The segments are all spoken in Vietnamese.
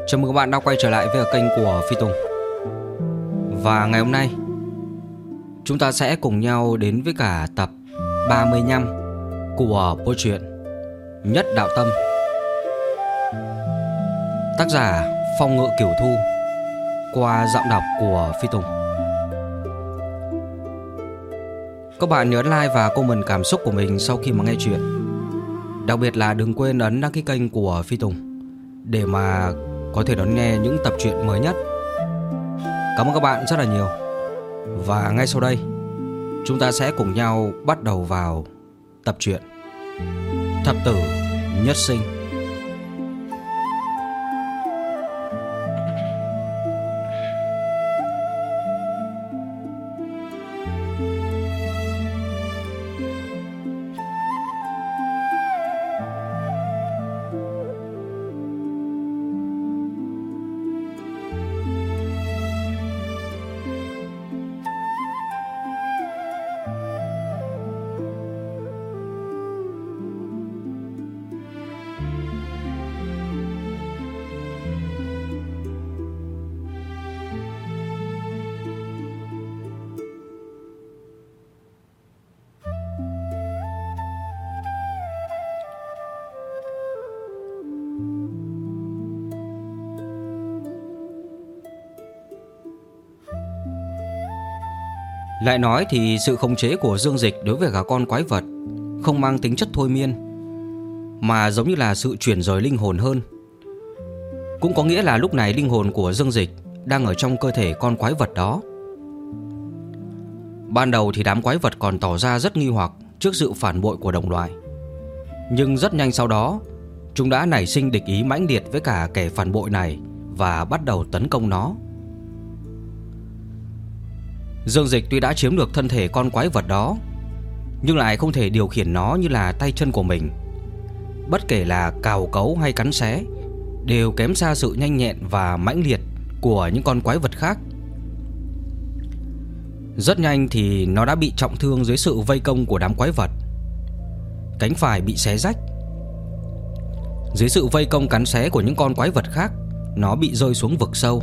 Chào mừng các bạn đã quay trở lại với kênh của Phi Tùng. Và ngày hôm nay chúng ta sẽ cùng nhau đến với cả tập 35 của bộ truyện Nhất Đạo Tâm, tác giả Phong Ngự Cửu Thu, qua giọng đọc của Phi Tùng. Các bạn nhớ like và comment cảm xúc của mình sau khi mà nghe chuyện. Đặc biệt là đừng quên ấn đăng ký kênh của Phi Tùng để mà có thể đón nghe những tập truyện mới nhất. Cảm ơn các bạn rất là nhiều. Và ngay sau đây chúng ta sẽ cùng nhau bắt đầu vào tập truyện Thập Tử Nhất Sinh. Lại nói thì sự khống chế của Dương Dịch đối với cả con quái vật không mang tính chất thôi miên, mà giống như là sự chuyển rời linh hồn hơn. Cũng có nghĩa là lúc này linh hồn của Dương Dịch đang ở trong cơ thể con quái vật đó. Ban đầu thì đám quái vật còn tỏ ra rất nghi hoặc trước sự phản bội của đồng loại, nhưng rất nhanh sau đó chúng đã nảy sinh địch ý mãnh liệt với cả kẻ phản bội này và bắt đầu tấn công nó. Dương Dịch tuy đã chiếm được thân thể con quái vật đó, nhưng lại không thể điều khiển nó như là tay chân của mình. Bất kể là cào cấu hay cắn xé đều kém xa sự nhanh nhẹn và mãnh liệt của những con quái vật khác. Rất nhanh thì nó đã bị trọng thương dưới sự vây công của đám quái vật. Cánh phải bị xé rách. Dưới sự vây công cắn xé của những con quái vật khác, nó bị rơi xuống vực sâu.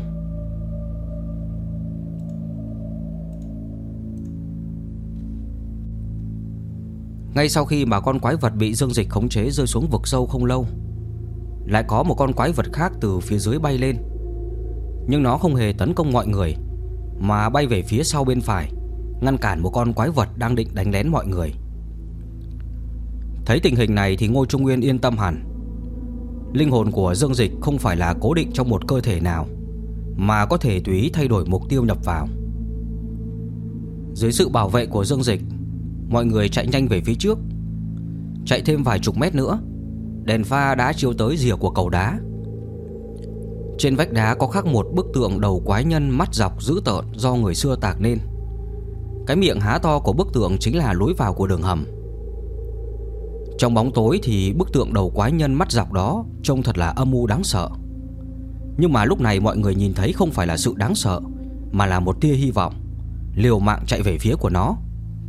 Ngay sau khi mà con quái vật bị Dương Dịch khống chế rơi xuống vực sâu không lâu, lại có một con quái vật khác từ phía dưới bay lên. Nhưng nó không hề tấn công mọi người, mà bay về phía sau bên phải, ngăn cản một con quái vật đang định đánh lén mọi người. Thấy tình hình này thì Ngô Trung Nguyên yên tâm hẳn. Linh hồn của Dương Dịch không phải là cố định trong một cơ thể nào, mà có thể tùy ý thay đổi mục tiêu nhập vào. Dưới sự bảo vệ của Dương Dịch, mọi người chạy nhanh về phía trước. Chạy thêm vài chục mét nữa, đèn pha đã chiếu tới rìa của cầu đá. Trên vách đá có khắc một bức tượng đầu quái nhân mắt dọc dữ tợn do người xưa tạc nên. Cái miệng há to của bức tượng chính là lối vào của đường hầm. Trong bóng tối thì bức tượng đầu quái nhân mắt dọc đó trông thật là âm u đáng sợ. Nhưng mà lúc này mọi người nhìn thấy không phải là sự đáng sợ, mà là một tia hy vọng, liều mạng chạy về phía của nó.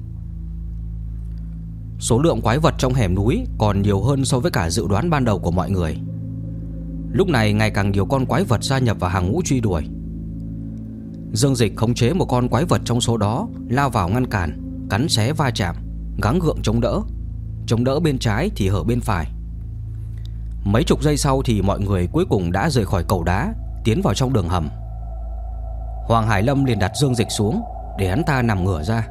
Số lượng quái vật trong hẻm núi còn nhiều hơn so với cả dự đoán ban đầu của mọi người. Lúc này ngày càng nhiều con quái vật gia nhập vào hàng ngũ truy đuổi. Dương Dịch khống chế một con quái vật trong số đó, lao vào ngăn cản, cắn xé va chạm, gắng gượng chống đỡ bên trái thì hở bên phải. Mấy chục giây sau thì mọi người cuối cùng đã rời khỏi cầu đá, tiến vào trong đường hầm. Hoàng Hải Lâm liền đặt Dương Dịch xuống để hắn ta nằm ngửa ra.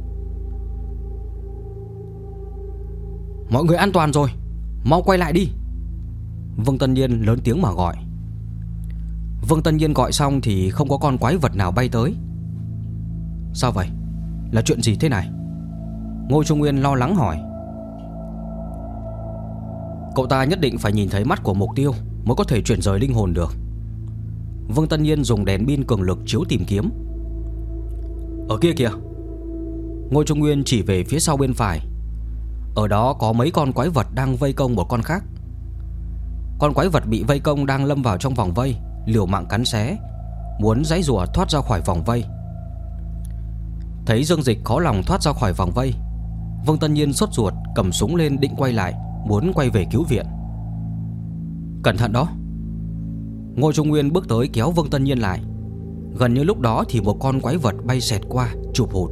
Mọi người an toàn rồi, mau quay lại đi. Vương Tân Nhiên lớn tiếng mà gọi. Vương Tân Nhiên gọi xong thì không có con quái vật nào bay tới. Sao vậy? Là chuyện gì thế này? Ngô Trung Nguyên lo lắng hỏi. Cậu ta nhất định phải nhìn thấy mắt của mục tiêu mới có thể chuyển rời linh hồn được. Vương Tân Nhiên dùng đèn pin cường lực chiếu tìm kiếm. Ở kia kìa. Ngô Trung Nguyên chỉ về phía sau bên phải. Ở đó có mấy con quái vật đang vây công một con khác. Con quái vật bị vây công đang lâm vào trong vòng vây, liều mạng cắn xé, muốn giãy giụa thoát ra khỏi vòng vây. Thấy Dương Dịch khó lòng thoát ra khỏi vòng vây, Vương Tân Nhiên sốt ruột cầm súng lên định quay lại, muốn quay về cứu viện. Cẩn thận đó. Ngô Trung Nguyên bước tới kéo Vương Tân Nhiên lại. Gần như lúc đó thì một con quái vật bay xẹt qua, chụp hụt.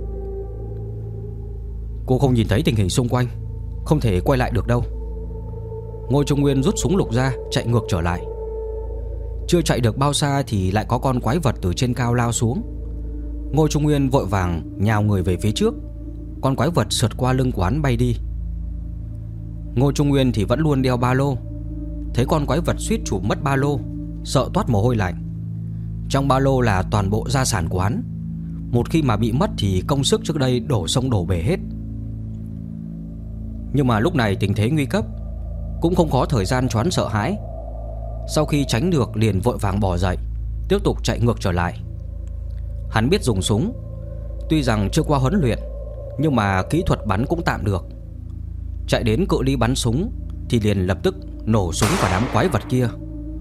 Cô không nhìn thấy tình hình xung quanh, không thể quay lại được đâu. Ngô Trung Nguyên rút súng lục ra, chạy ngược trở lại. Chưa chạy được bao xa thì lại có con quái vật từ trên cao lao xuống. Ngô Trung Nguyên vội vàng nhào người về phía trước. Con quái vật sượt qua lưng quán bay đi. Ngô Trung Nguyên thì vẫn luôn đeo ba lô. Thấy con quái vật suýt chụp mất ba lô, sợ toát mồ hôi lạnh. Trong ba lô là toàn bộ gia sản của hắn. Một khi mà bị mất thì công sức trước đây đổ sông đổ bể hết. Nhưng mà lúc này tình thế nguy cấp, cũng không có thời gian choán sợ hãi. Sau khi tránh được liền vội vàng bò dậy, tiếp tục chạy ngược trở lại. Hắn biết dùng súng, tuy rằng chưa qua huấn luyện, nhưng mà kỹ thuật bắn cũng tạm được. Chạy đến cự ly bắn súng thì liền lập tức nổ súng vào đám quái vật kia.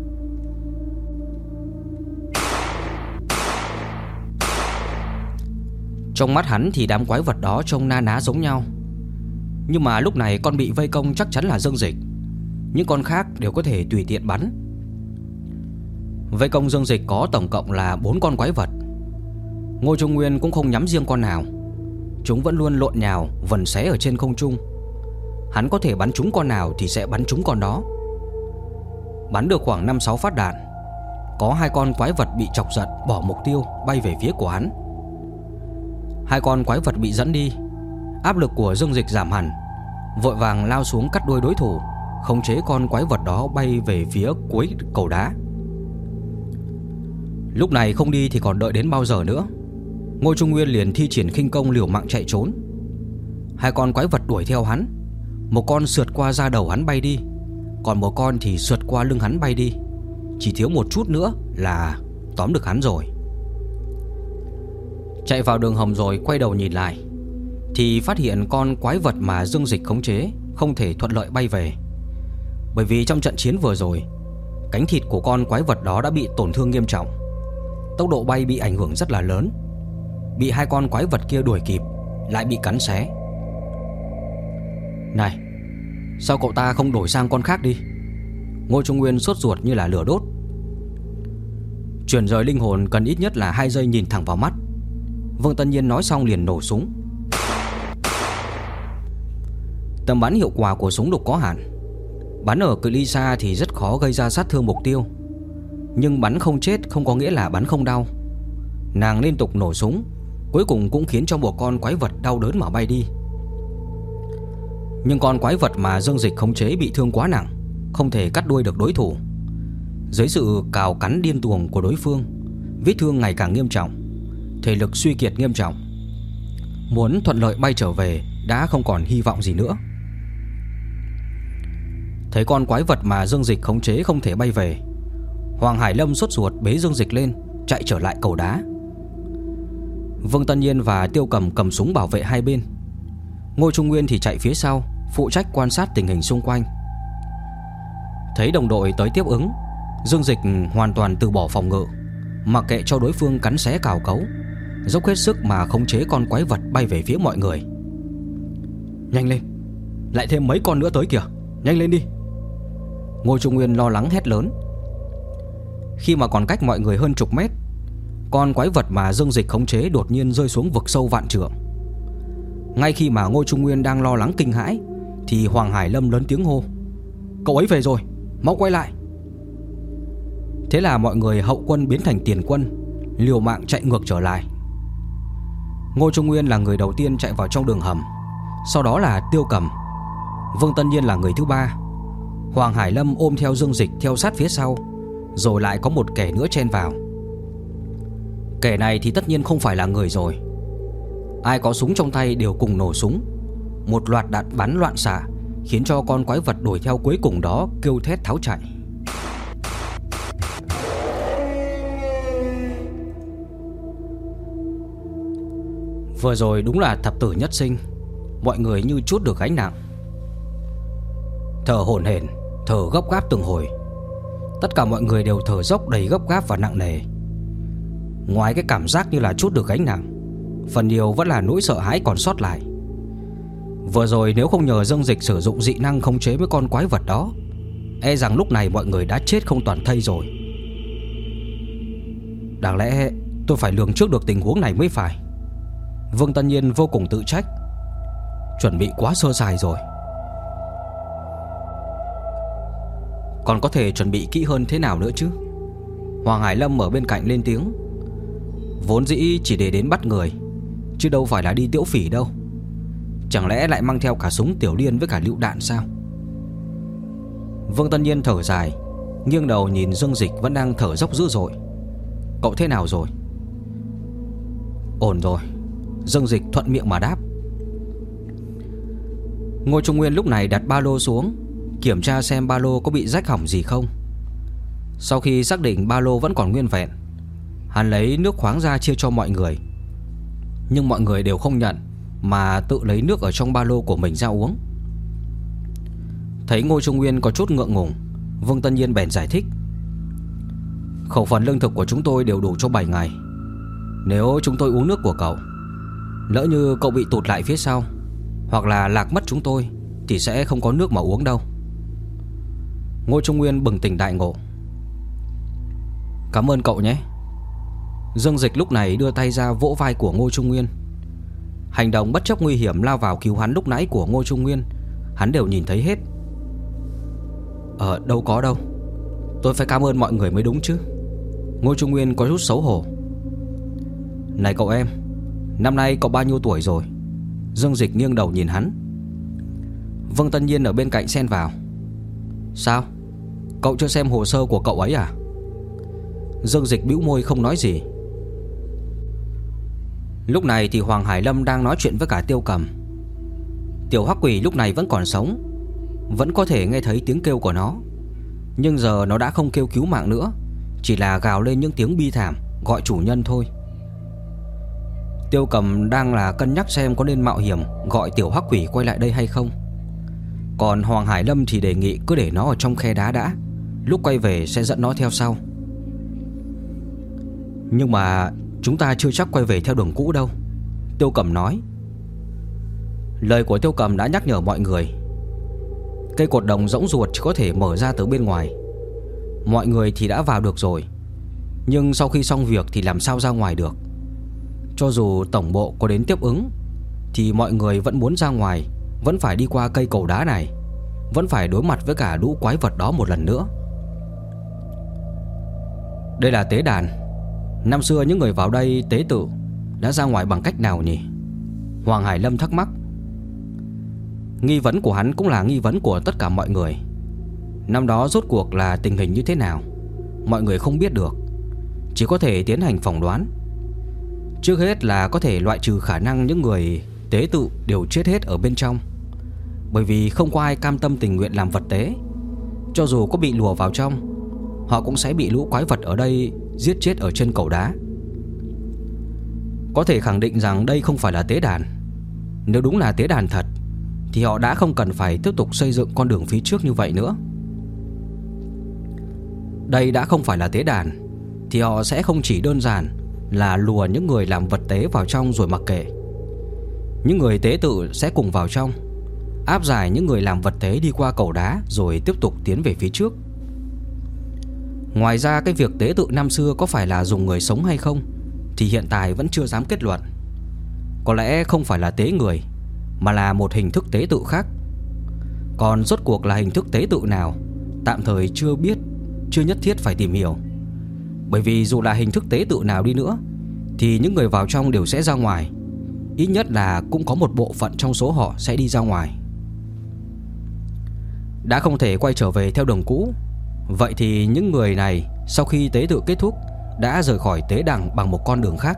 Trong mắt hắn thì đám quái vật đó trông na ná giống nhau. Nhưng mà lúc này con bị vây công chắc chắn là Dương Dịch. Những con khác đều có thể tùy tiện bắn. Vây công Dương Dịch có tổng cộng là 4 con quái vật. Ngô Trung Nguyên cũng không nhắm riêng con nào. Chúng vẫn luôn lộn nhào, vần xé ở trên không trung. Hắn có thể bắn trúng con nào thì sẽ bắn trúng con đó. Bắn được khoảng 5-6 phát đạn, có 2 con quái vật bị chọc giận bỏ mục tiêu bay về phía của hắn. 2 con quái vật bị dẫn đi. Áp lực của Dương Dịch giảm hẳn, vội vàng lao xuống cắt đuôi đối thủ, khống chế con quái vật đó bay về phía cuối cầu đá. Lúc này không đi thì còn đợi đến bao giờ nữa. Ngô Trung Nguyên liền thi triển khinh công liều mạng chạy trốn. 2 con quái vật đuổi theo hắn. Một con sượt qua da đầu hắn bay đi, còn một con thì sượt qua lưng hắn bay đi. Chỉ thiếu một chút nữa là tóm được hắn rồi. Chạy vào đường hầm rồi quay đầu nhìn lại thì phát hiện con quái vật mà Dương Dịch khống chế không thể thuận lợi bay về. Bởi vì trong trận chiến vừa rồi, cánh thịt của con quái vật đó đã bị tổn thương nghiêm trọng, tốc độ bay bị ảnh hưởng rất là lớn. Bị 2 con quái vật kia đuổi kịp, lại bị cắn xé. Này, sao cậu ta không đổi sang con khác đi? Ngô Trung Nguyên sốt ruột như là lửa đốt. Chuyển rời linh hồn cần ít nhất là 2 giây nhìn thẳng vào mắt. Vương Tân Nhiên nói xong liền nổ súng. Tầm bắn hiệu quả của súng lục có hạn. Bắn ở cự ly xa thì rất khó gây ra sát thương mục tiêu, nhưng bắn không chết không có nghĩa là bắn không đau. Nàng liên tục nổ súng, cuối cùng cũng khiến cho một con quái vật đau đớn mà bay đi. Nhưng con quái vật mà Dương Dịch khống chế bị thương quá nặng, không thể cắt đuôi được đối thủ. Dưới sự cào cắn điên cuồng của đối phương, vết thương ngày càng nghiêm trọng, thể lực suy kiệt nghiêm trọng. Muốn thuận lợi bay trở về đã không còn hy vọng gì nữa. Thấy con quái vật mà Dương Dịch khống chế không thể bay về, Hoàng Hải Lâm sốt ruột bế Dương Dịch lên, chạy trở lại cầu đá. Vương Tân Nhiên và Tiêu Cầm cầm súng bảo vệ hai bên. Ngô Trung Nguyên thì chạy phía sau, phụ trách quan sát tình hình xung quanh. Thấy đồng đội tới tiếp ứng, Dương Dịch hoàn toàn từ bỏ phòng ngự, mặc kệ cho đối phương cắn xé cào cấu, dốc hết sức mà khống chế con quái vật bay về phía mọi người. Nhanh lên, lại thêm mấy con nữa tới kìa, nhanh lên đi. Ngô Trung Nguyên lo lắng hét lớn. Khi mà còn cách mọi người hơn chục mét, con quái vật mà Dương Dịch khống chế đột nhiên rơi xuống vực sâu vạn trượng. Ngay khi mà Ngô Trung Nguyên đang lo lắng kinh hãi thì Hoàng Hải Lâm lớn tiếng hô: cậu ấy về rồi, mau quay lại. Thế là mọi người hậu quân biến thành tiền quân, liều mạng chạy ngược trở lại. Ngô Trung Nguyên là người đầu tiên chạy vào trong đường hầm, sau đó là Tiêu Cầm. Vương Tân Nhiên là người thứ ba. Hoàng Hải Lâm ôm theo Dương Dịch theo sát phía sau, rồi lại có một kẻ nữa chen vào. Kẻ này thì tất nhiên không phải là người rồi. Ai có súng trong tay đều cùng nổ súng. Một loạt đạn bắn loạn xạ khiến cho con quái vật đuổi theo cuối cùng đó kêu thét tháo chạy. Vừa rồi đúng là thập tử nhất sinh. Mọi người như trút được gánh nặng. Thở hổn hển, thở gấp gáp từng hồi. Tất cả mọi người đều thở dốc đầy gấp gáp và nặng nề. Ngoài cái cảm giác như là trút được gánh nặng, phần nhiều vẫn là nỗi sợ hãi còn sót lại. Vừa rồi nếu không nhờ Dương Dịch sử dụng dị năng khống chế với con quái vật đó, e rằng lúc này mọi người đã chết không toàn thây rồi. Đáng lẽ tôi phải lường trước được tình huống này mới phải. Vương Tân Nhiên vô cùng tự trách. Chuẩn bị quá sơ sài rồi. Còn có thể chuẩn bị kỹ hơn thế nào nữa chứ? Hoàng Hải Lâm ở bên cạnh lên tiếng. Vốn dĩ chỉ để đến bắt người, chứ đâu phải là đi tiễu phỉ đâu. Chẳng lẽ lại mang theo cả súng tiểu liên với cả lựu đạn sao? Vương Tân Nhiên thở dài, nghiêng đầu nhìn Dương Dịch vẫn đang thở dốc dữ dội. Cậu thế nào rồi? Ổn rồi, Dương Dịch thuận miệng mà đáp. Ngô Trung Nguyên lúc này đặt ba lô xuống, kiểm tra xem ba lô có bị rách hỏng gì không. Sau khi xác định ba lô vẫn còn nguyên vẹn, hắn lấy nước khoáng ra chia cho mọi người. Nhưng mọi người đều không nhận, mà tự lấy nước ở trong ba lô của mình ra uống. Thấy Ngô Trung Nguyên có chút ngượng ngùng, Vương Tân Nhiên bèn giải thích. Khẩu phần lương thực của chúng tôi đều đủ cho 7 ngày. Nếu chúng tôi uống nước của cậu, lỡ như cậu bị tụt lại phía sau, hoặc là lạc mất chúng tôi, thì sẽ không có nước mà uống đâu. Ngô Trung Nguyên bừng tỉnh đại ngộ. Cảm ơn cậu nhé. Dương Dịch lúc này đưa tay ra vỗ vai của Ngô Trung Nguyên. Hành động bất chấp nguy hiểm lao vào cứu hắn lúc nãy của Ngô Trung Nguyên, hắn đều nhìn thấy hết. Đâu có đâu, tôi phải cảm ơn mọi người mới đúng chứ. Ngô Trung Nguyên có chút xấu hổ. Này cậu em, năm nay cậu bao nhiêu tuổi rồi? Dương Dịch nghiêng đầu nhìn hắn. Vương Tân Nhiên ở bên cạnh xen vào. Sao? Cậu chưa xem hồ sơ của cậu ấy à? Dương Dịch bĩu môi không nói gì. Lúc này thì Hoàng Hải Lâm đang nói chuyện với cả Tiêu Cầm. Tiểu Hắc Quỷ lúc này vẫn còn sống, vẫn có thể nghe thấy tiếng kêu của nó. Nhưng giờ nó đã không kêu cứu mạng nữa, chỉ là gào lên những tiếng bi thảm, gọi chủ nhân thôi. Tiêu Cầm đang là cân nhắc xem có nên mạo hiểm gọi Tiểu Hắc Quỷ quay lại đây hay không. Còn Hoàng Hải Lâm thì đề nghị cứ để nó ở trong khe đá đã, lúc quay về sẽ dẫn nó theo sau. Nhưng mà chúng ta chưa chắc quay về theo đường cũ đâu, Tiêu Cầm nói. Lời của Tiêu Cầm đã nhắc nhở mọi người. Cây cột đồng rỗng ruột chỉ có thể mở ra từ bên ngoài. Mọi người thì đã vào được rồi, nhưng sau khi xong việc thì làm sao ra ngoài được. Cho dù tổng bộ có đến tiếp ứng, thì mọi người vẫn muốn ra ngoài, vẫn phải đi qua cây cầu đá này, vẫn phải đối mặt với cả lũ quái vật đó một lần nữa. Đây là tế đàn. Năm xưa những người vào đây tế tự đã ra ngoài bằng cách nào nhỉ? Hoàng Hải Lâm thắc mắc. Nghi vấn của hắn cũng là nghi vấn của tất cả mọi người. Năm đó rốt cuộc là tình hình như thế nào, mọi người không biết được, chỉ có thể tiến hành phỏng đoán. Trước hết là có thể loại trừ khả năng những người tế tự đều chết hết ở bên trong, bởi vì không có ai cam tâm tình nguyện làm vật tế. Cho dù có bị lùa vào trong, họ cũng sẽ bị lũ quái vật ở đây giết chết ở chân cầu đá. Có thể khẳng định rằng đây không phải là tế đàn. Nếu đúng là tế đàn thật, thì họ đã không cần phải tiếp tục xây dựng con đường phía trước như vậy nữa. Đây đã không phải là tế đàn, thì họ sẽ không chỉ đơn giản là lùa những người làm vật tế vào trong rồi mặc kệ. Những người tế tự sẽ cùng vào trong, áp giải những người làm vật tế đi qua cầu đá, rồi tiếp tục tiến về phía trước. Ngoài ra cái việc tế tự năm xưa có phải là dùng người sống hay không thì hiện tại vẫn chưa dám kết luận. Có lẽ không phải là tế người, mà là một hình thức tế tự khác. Còn rốt cuộc là hình thức tế tự nào, tạm thời chưa biết, chưa nhất thiết phải tìm hiểu. Bởi vì dù là hình thức tế tự nào đi nữa, thì những người vào trong đều sẽ ra ngoài. Ít nhất là cũng có một bộ phận trong số họ sẽ đi ra ngoài. Đã không thể quay trở về theo đường cũ, vậy thì những người này sau khi tế tự kết thúc đã rời khỏi tế đàn bằng một con đường khác.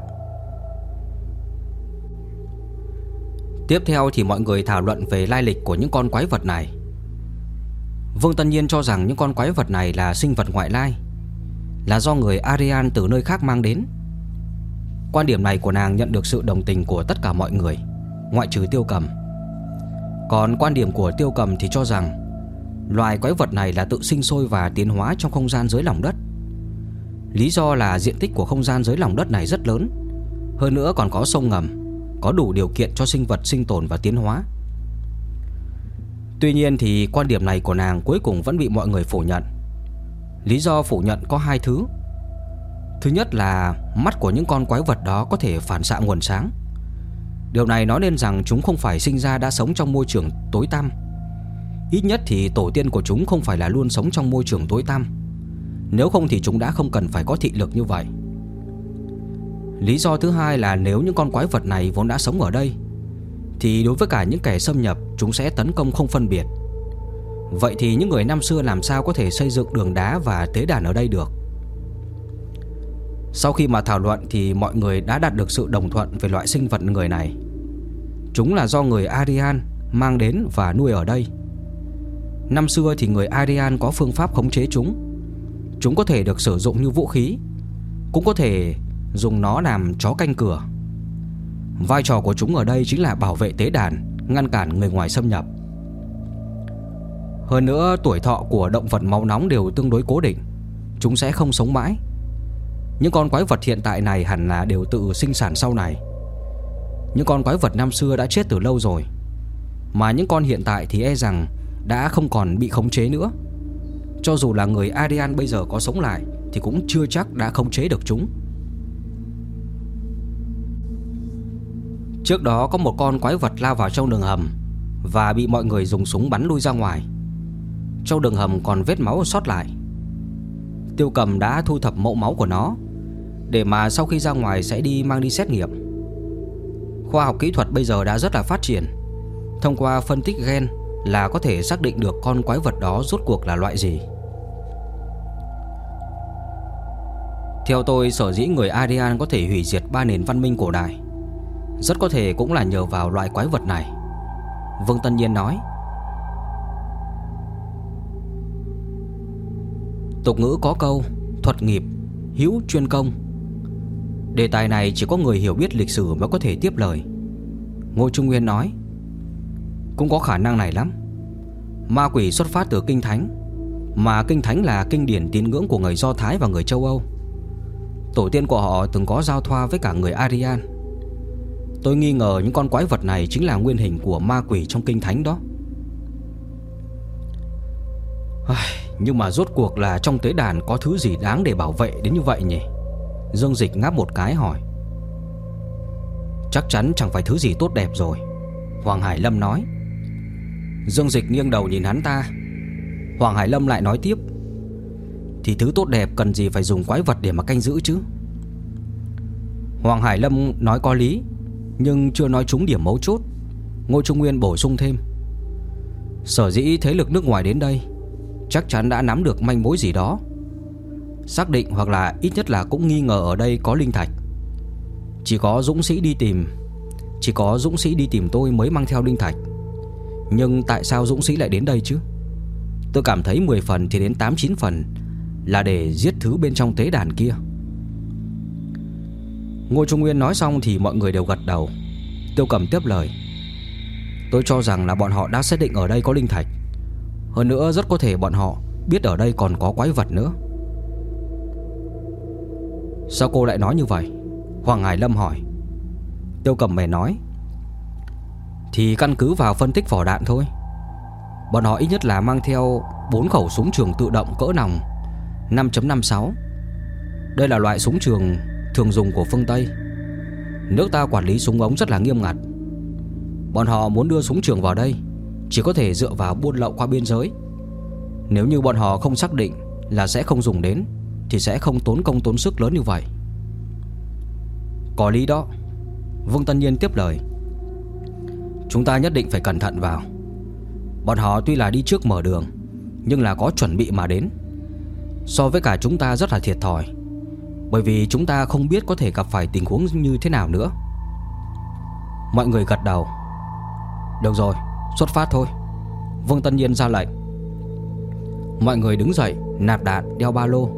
Tiếp theo thì mọi người thảo luận về lai lịch của những con quái vật này. Vương Tân Nhiên cho rằng những con quái vật này là sinh vật ngoại lai, là do người Aryan từ nơi khác mang đến. Quan điểm này của nàng nhận được sự đồng tình của tất cả mọi người, ngoại trừ Tiêu Cầm. Còn quan điểm của Tiêu Cầm thì cho rằng loài quái vật này là tự sinh sôi và tiến hóa trong không gian dưới lòng đất. Lý do là diện tích của không gian dưới lòng đất này rất lớn, hơn nữa còn có sông ngầm, có đủ điều kiện cho sinh vật sinh tồn và tiến hóa. Tuy nhiên thì quan điểm này của nàng cuối cùng vẫn bị mọi người phủ nhận. Lý do phủ nhận có hai thứ. Thứ nhất là mắt của những con quái vật đó có thể phản xạ nguồn sáng. Điều này nói nên rằng chúng không phải sinh ra đã sống trong môi trường tối tăm. Ít nhất thì tổ tiên của chúng không phải là luôn sống trong môi trường tối tăm. Nếu không thì chúng đã không cần phải có thị lực như vậy. Lý do thứ hai là nếu những con quái vật này vốn đã sống ở đây, thì đối với cả những kẻ xâm nhập, chúng sẽ tấn công không phân biệt. Vậy thì những người năm xưa làm sao có thể xây dựng đường đá và tế đàn ở đây được? Sau khi mà thảo luận thì mọi người đã đạt được sự đồng thuận về loại sinh vật người này. Chúng là do người Aryan mang đến và nuôi ở đây. Năm xưa thì người Aryan có phương pháp khống chế chúng. Chúng có thể được sử dụng như vũ khí, cũng có thể dùng nó làm chó canh cửa. Vai trò của chúng ở đây chính là bảo vệ tế đàn, ngăn cản người ngoài xâm nhập. Hơn nữa, tuổi thọ của động vật máu nóng đều tương đối cố định. Chúng sẽ không sống mãi. Những con quái vật hiện tại này hẳn là đều tự sinh sản sau này. Những con quái vật năm xưa đã chết từ lâu rồi, mà những con hiện tại thì e rằng đã không còn bị khống chế nữa. Cho dù là người Aryan bây giờ có sống lại thì cũng chưa chắc đã khống chế được chúng. Trước đó có một con quái vật lao vào trong đường hầm và bị mọi người dùng súng bắn lui ra ngoài. Trong đường hầm còn vết máu sót lại. Tiêu Cầm đã thu thập mẫu máu của nó để mà sau khi ra ngoài sẽ mang đi xét nghiệm. Khoa học kỹ thuật bây giờ đã rất là phát triển. Thông qua phân tích gen là có thể xác định được con quái vật đó rốt cuộc là loại gì. Theo tôi, sở dĩ người Aryan có thể hủy diệt 3 nền văn minh cổ đại rất có thể cũng là nhờ vào loại quái vật này, Vương Tân Nhiên nói. Tục ngữ có câu thuật nghiệp, hữu chuyên công. Đề tài này chỉ có người hiểu biết lịch sử mới có thể tiếp lời. Ngô Trung Nguyên nói, cũng có khả năng này lắm. Ma quỷ xuất phát từ Kinh Thánh, mà Kinh Thánh là kinh điển tín ngưỡng của người Do Thái và người châu Âu. Tổ tiên của họ từng có giao thoa với cả người Aryan. Tôi nghi ngờ những con quái vật này chính là nguyên hình của ma quỷ trong Kinh Thánh đó. Nhưng mà rốt cuộc là trong tế đàn có thứ gì đáng để bảo vệ đến như vậy nhỉ? Dương Dịch ngáp một cái hỏi. Chắc chắn chẳng phải thứ gì tốt đẹp rồi, Hoàng Hải Lâm nói. Dương Dịch nghiêng đầu nhìn hắn ta. Hoàng Hải Lâm lại nói tiếp, thì thứ tốt đẹp cần gì phải dùng quái vật để mà canh giữ chứ? Hoàng Hải Lâm nói có lý, nhưng chưa nói trúng điểm mấu chốt. Ngô Trung Nguyên bổ sung thêm, sở dĩ thế lực nước ngoài đến đây chắc chắn đã nắm được manh mối gì đó, xác định hoặc là ít nhất là cũng nghi ngờ ở đây có linh thạch. Chỉ có dũng sĩ đi tìm tôi mới mang theo linh thạch. Nhưng tại sao dũng sĩ lại đến đây chứ? Tôi cảm thấy 10 phần thì đến 8-9 phần là để giết thứ bên trong tế đàn kia. Ngô Trung Nguyên nói xong thì mọi người đều gật đầu. Tiêu Cầm tiếp lời, tôi cho rằng là bọn họ đã xác định ở đây có linh thạch. Hơn nữa rất có thể bọn họ biết ở đây còn có quái vật nữa. Sao cô lại nói như vậy? Hoàng Hải Lâm hỏi. Tiêu Cầm mày nói, thì căn cứ vào phân tích vỏ đạn thôi. Bọn họ ít nhất là mang theo 4 khẩu súng trường tự động cỡ nòng 5.56. Đây là loại súng trường thường dùng của phương Tây. Nước ta quản lý súng ống rất là nghiêm ngặt. Bọn họ muốn đưa súng trường vào đây chỉ có thể dựa vào buôn lậu qua biên giới. Nếu như bọn họ không xác định là sẽ không dùng đến thì sẽ không tốn công tốn sức lớn như vậy. Có lý đó, Vương Tân Nhiên tiếp lời. Chúng ta nhất định phải cẩn thận vào. Bọn họ tuy là đi trước mở đường, nhưng là có chuẩn bị mà đến. So với cả chúng ta rất là thiệt thòi, bởi vì chúng ta không biết có thể gặp phải tình huống như thế nào nữa. Mọi người gật đầu. Được rồi, xuất phát thôi, Vương Tân Nhiên ra lệnh. Mọi người đứng dậy, nạp đạn, đeo ba lô.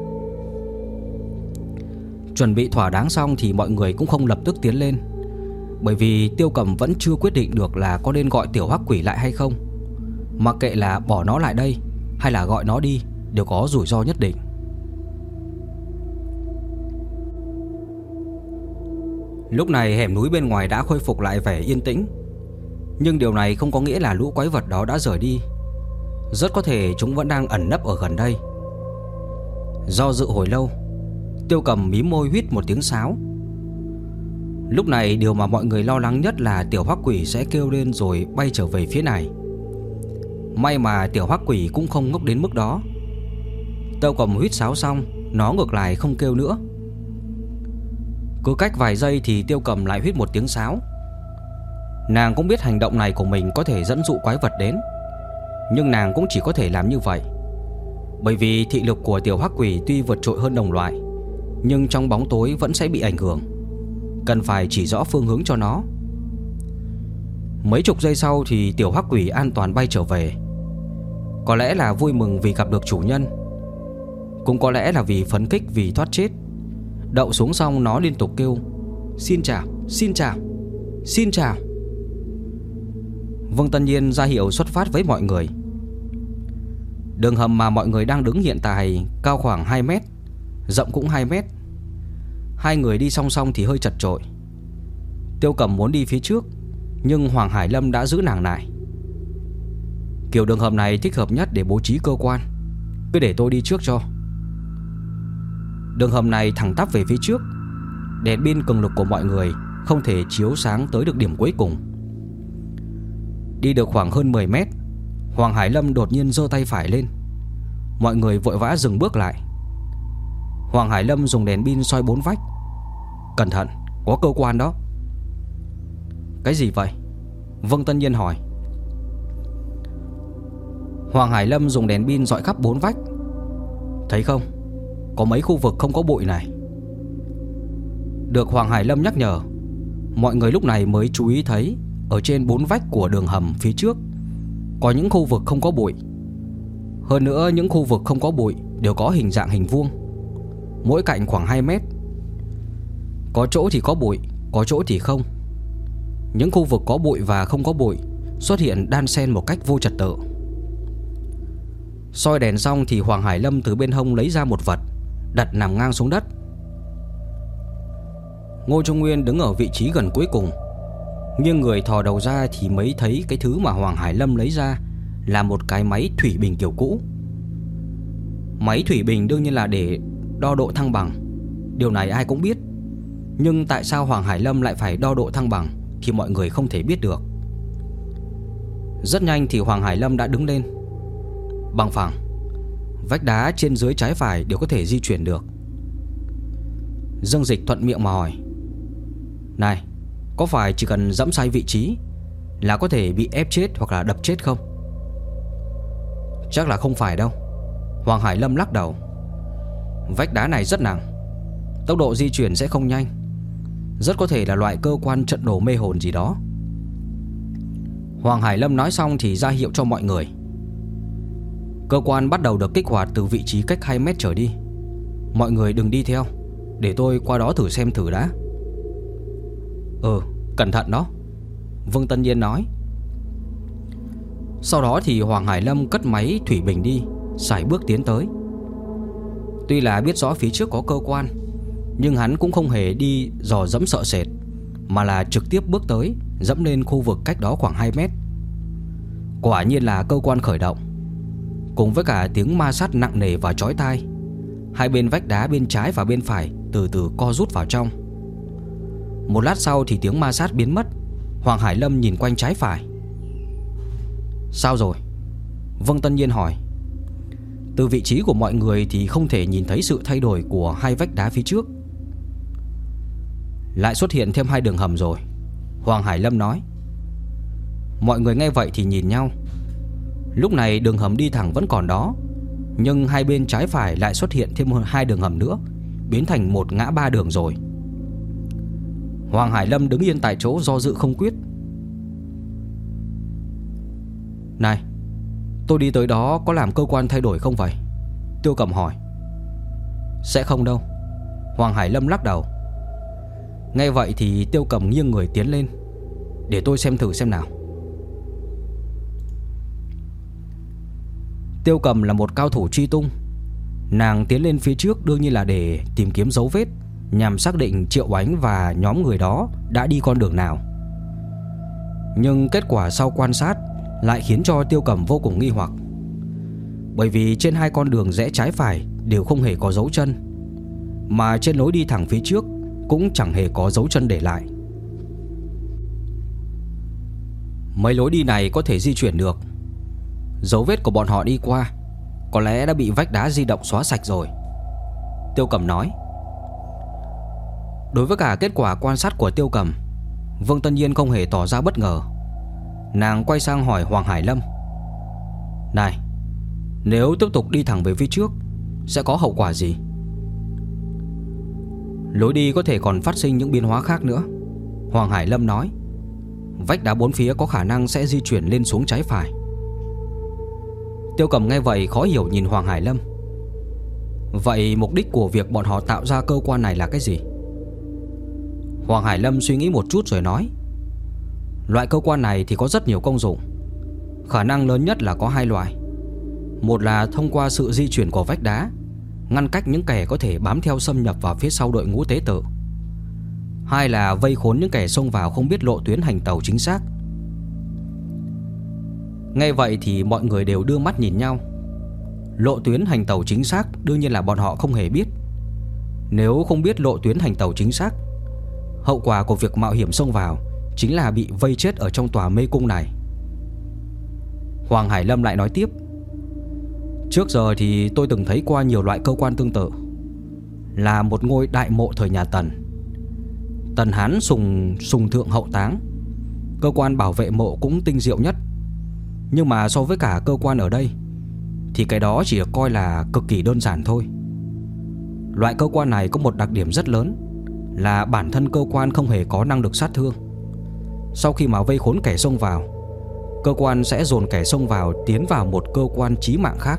Chuẩn bị thỏa đáng xong thì mọi người cũng không lập tức tiến lên, bởi vì Tiêu Cầm vẫn chưa quyết định được là có nên gọi tiểu hắc quỷ lại hay không. Mặc kệ là bỏ nó lại đây hay là gọi nó đi, đều có rủi ro nhất định. Lúc này hẻm núi bên ngoài đã khôi phục lại vẻ yên tĩnh. Nhưng điều này không có nghĩa là lũ quái vật đó đã rời đi. Rất có thể chúng vẫn đang ẩn nấp ở gần đây. Do dự hồi lâu, Tiêu Cầm mím môi huýt một tiếng sáo. Lúc này điều mà mọi người lo lắng nhất là tiểu hắc quỷ sẽ kêu lên rồi bay trở về phía này. May mà tiểu hắc quỷ cũng không ngốc đến mức đó. Tiêu Cầm huýt sáo xong, nó ngược lại không kêu nữa. Cứ cách vài giây thì Tiêu Cầm lại huýt một tiếng sáo. Nàng cũng biết hành động này của mình có thể dẫn dụ quái vật đến, nhưng nàng cũng chỉ có thể làm như vậy. Bởi vì thị lực của tiểu hắc quỷ tuy vượt trội hơn đồng loại, nhưng trong bóng tối vẫn sẽ bị ảnh hưởng. Cần phải chỉ rõ phương hướng cho nó. Mấy chục giây sau thì tiểu hắc quỷ an toàn bay trở về. Có lẽ là vui mừng vì gặp được chủ nhân, cũng có lẽ là vì phấn khích vì thoát chết. Đậu xuống xong nó liên tục kêu: "Xin chào, xin chào, xin chào." Vương Tân Nhiên ra hiệu xuất phát với mọi người. Đường hầm mà mọi người đang đứng hiện tại cao khoảng 2 mét, rộng cũng 2 mét. Hai người đi song song thì hơi chật chội. Tiêu Cầm muốn đi phía trước, nhưng Hoàng Hải Lâm đã giữ nàng lại. Kiểu đường hầm này thích hợp nhất để bố trí cơ quan, cứ để tôi đi trước cho. Đường hầm này thẳng tắp về phía trước. Đèn pin cường lực của mọi người không thể chiếu sáng tới được điểm cuối cùng. Đi được khoảng hơn 10 mét, Hoàng Hải Lâm đột nhiên giơ tay phải lên. Mọi người vội vã dừng bước lại. Hoàng Hải Lâm dùng đèn pin soi 4 vách. "Cẩn thận, có cơ quan đó." "Cái gì vậy?" Vương Tân Nhiên hỏi. Hoàng Hải Lâm dùng đèn pin dọi khắp 4 vách. "Thấy không, có mấy khu vực không có bụi này." Được Hoàng Hải Lâm nhắc nhở, mọi người lúc này mới chú ý thấy ở trên 4 vách của đường hầm phía trước có những khu vực không có bụi. Hơn nữa những khu vực không có bụi đều có hình dạng hình vuông, mỗi cạnh khoảng 2 mét. Có chỗ thì có bụi, có chỗ thì không. Những khu vực có bụi và không có bụi xuất hiện đan xen một cách vô trật tự. Soi đèn xong thì Hoàng Hải Lâm từ bên hông lấy ra một vật, đặt nằm ngang xuống đất. Ngô Trung Nguyên đứng ở vị trí gần cuối cùng, nghiêng người thò đầu ra thì mới thấy cái thứ mà Hoàng Hải Lâm lấy ra là một cái máy thủy bình kiểu cũ. Máy thủy bình đương nhiên là để đo độ thăng bằng, điều này ai cũng biết. Nhưng tại sao Hoàng Hải Lâm lại phải đo độ thăng bằng thì mọi người không thể biết được. Rất nhanh thì Hoàng Hải Lâm đã đứng lên. Bằng phẳng, vách đá trên dưới trái phải đều có thể di chuyển được. Dương Dịch thuận miệng mà hỏi: "Này, có phải chỉ cần dẫm sai vị trí là có thể bị ép chết hoặc là đập chết không?" "Chắc là không phải đâu." Hoàng Hải Lâm lắc đầu. "Vách đá này rất nặng, tốc độ di chuyển sẽ không nhanh, rất có thể là loại cơ quan trận đồ mê hồn gì đó." Hoàng Hải Lâm nói xong thì ra hiệu cho mọi người. Cơ quan bắt đầu được kích hoạt từ vị trí cách 2 mét trở đi. Mọi người đừng đi theo, để tôi qua đó thử xem thử đã. Cẩn thận đó," Vương Tân Nhiên nói. Sau đó thì Hoàng Hải Lâm cất máy thủy bình đi, sải bước tiến tới. Tuy là biết rõ phía trước có cơ quan, nhưng hắn cũng không hề đi dò dẫm sợ sệt, mà là trực tiếp bước tới, dẫm lên khu vực cách đó khoảng 2 mét. Quả nhiên là cơ quan khởi động. Cùng với cả tiếng ma sát nặng nề và chói tai, hai bên vách đá bên trái và bên phải từ từ co rút vào trong. Một lát sau thì tiếng ma sát biến mất. Hoàng Hải Lâm nhìn quanh trái phải. "Sao rồi?" Vương Tân Nhiên hỏi. Từ vị trí của mọi người thì không thể nhìn thấy sự thay đổi của hai vách đá phía trước. "Lại xuất hiện thêm 2 đường hầm rồi," Hoàng Hải Lâm nói. Mọi người nghe vậy thì nhìn nhau. Lúc này đường hầm đi thẳng vẫn còn đó, nhưng hai bên trái phải lại xuất hiện thêm 2 đường hầm nữa, biến thành một ngã ba đường rồi. Hoàng Hải Lâm đứng yên tại chỗ do dự không quyết. "Này, tôi đi tới đó có làm cơ quan thay đổi không vậy?" Tiêu Cầm hỏi. "Sẽ không đâu," Hoàng Hải Lâm lắc đầu. Nghe vậy thì Tiêu Cầm nghiêng người tiến lên. "Để tôi xem thử xem nào." Tiêu Cầm là một cao thủ truy tung. Nàng tiến lên phía trước đương nhiên là để tìm kiếm dấu vết, nhằm xác định Triệu Ánh và nhóm người đó đã đi con đường nào. Nhưng kết quả sau quan sát lại khiến cho Tiêu Cầm vô cùng nghi hoặc. Bởi vì trên 2 con đường rẽ trái phải đều không hề có dấu chân. mà trên lối đi thẳng phía trước cũng chẳng hề có dấu chân để lại. Mấy lối đi này có thể di chuyển được. Dấu vết của bọn họ đi qua có lẽ đã bị vách đá di động xóa sạch rồi, Tiêu Cẩm nói. Đối với cả kết quả quan sát của Tiêu Cẩm, Vương Tân Nhiên không hề tỏ ra bất ngờ. Nàng quay sang hỏi Hoàng Hải Lâm: Này, nếu tiếp tục đi thẳng về phía trước sẽ có hậu quả gì? Lối đi có thể còn phát sinh những biến hóa khác nữa, Hoàng Hải Lâm nói. Vách đá bốn phía có khả năng sẽ di chuyển lên xuống trái phải. Tiêu Cẩm nghe vậy khó hiểu nhìn Hoàng Hải Lâm. Vậy mục đích của việc bọn họ tạo ra cơ quan này là cái gì? Hoàng Hải Lâm suy nghĩ một chút rồi nói: Loại cơ quan này thì có rất nhiều công dụng. Khả năng lớn nhất là có hai loại. Một là thông qua sự di chuyển của vách đá ngăn cách những kẻ có thể bám theo xâm nhập vào phía sau đội ngũ tế tự. Hai là vây khốn những kẻ xông vào không biết lộ tuyến hành tàu chính xác. Nghe vậy thì mọi người đều đưa mắt nhìn nhau. Lộ tuyến hành tàu chính xác đương nhiên là bọn họ không hề biết. Nếu không biết lộ tuyến hành tàu chính xác, hậu quả của việc mạo hiểm xông vào chính là bị vây chết ở trong tòa mê cung này. Hoàng Hải Lâm lại nói tiếp: Trước giờ thì tôi từng thấy qua nhiều loại cơ quan tương tự. Là một ngôi đại mộ thời nhà Tần. Tần Hán sùng thượng hậu táng, cơ quan bảo vệ mộ cũng tinh diệu nhất. Nhưng mà so với cả cơ quan ở đây thì cái đó chỉ được coi là cực kỳ đơn giản thôi. Loại cơ quan này có một đặc điểm rất lớn là bản thân cơ quan không hề có năng lực sát thương. Sau khi mà vây khốn kẻ xông vào, cơ quan sẽ dồn kẻ xông vào tiến vào một cơ quan chí mạng khác.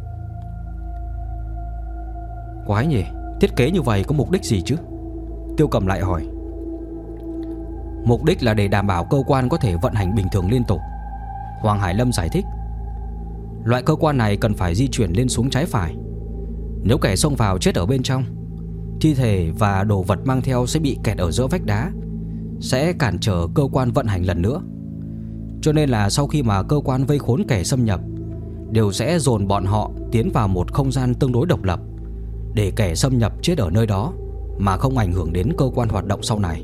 Quái nhỉ, thiết kế như vậy có mục đích gì chứ? Tiêu Cẩm lại hỏi. Mục đích là để đảm bảo cơ quan có thể vận hành bình thường liên tục, Hoàng Hải Lâm giải thích. Loại cơ quan này cần phải di chuyển lên xuống trái phải. Nếu kẻ xông vào chết ở bên trong, thi thể và đồ vật mang theo sẽ bị kẹt ở giữa vách đá, sẽ cản trở cơ quan vận hành lần nữa. Cho nên là sau khi mà cơ quan vây khốn kẻ xâm nhập, đều sẽ dồn bọn họ tiến vào một không gian tương đối độc lập, để kẻ xâm nhập chết ở nơi đó mà không ảnh hưởng đến cơ quan hoạt động sau này.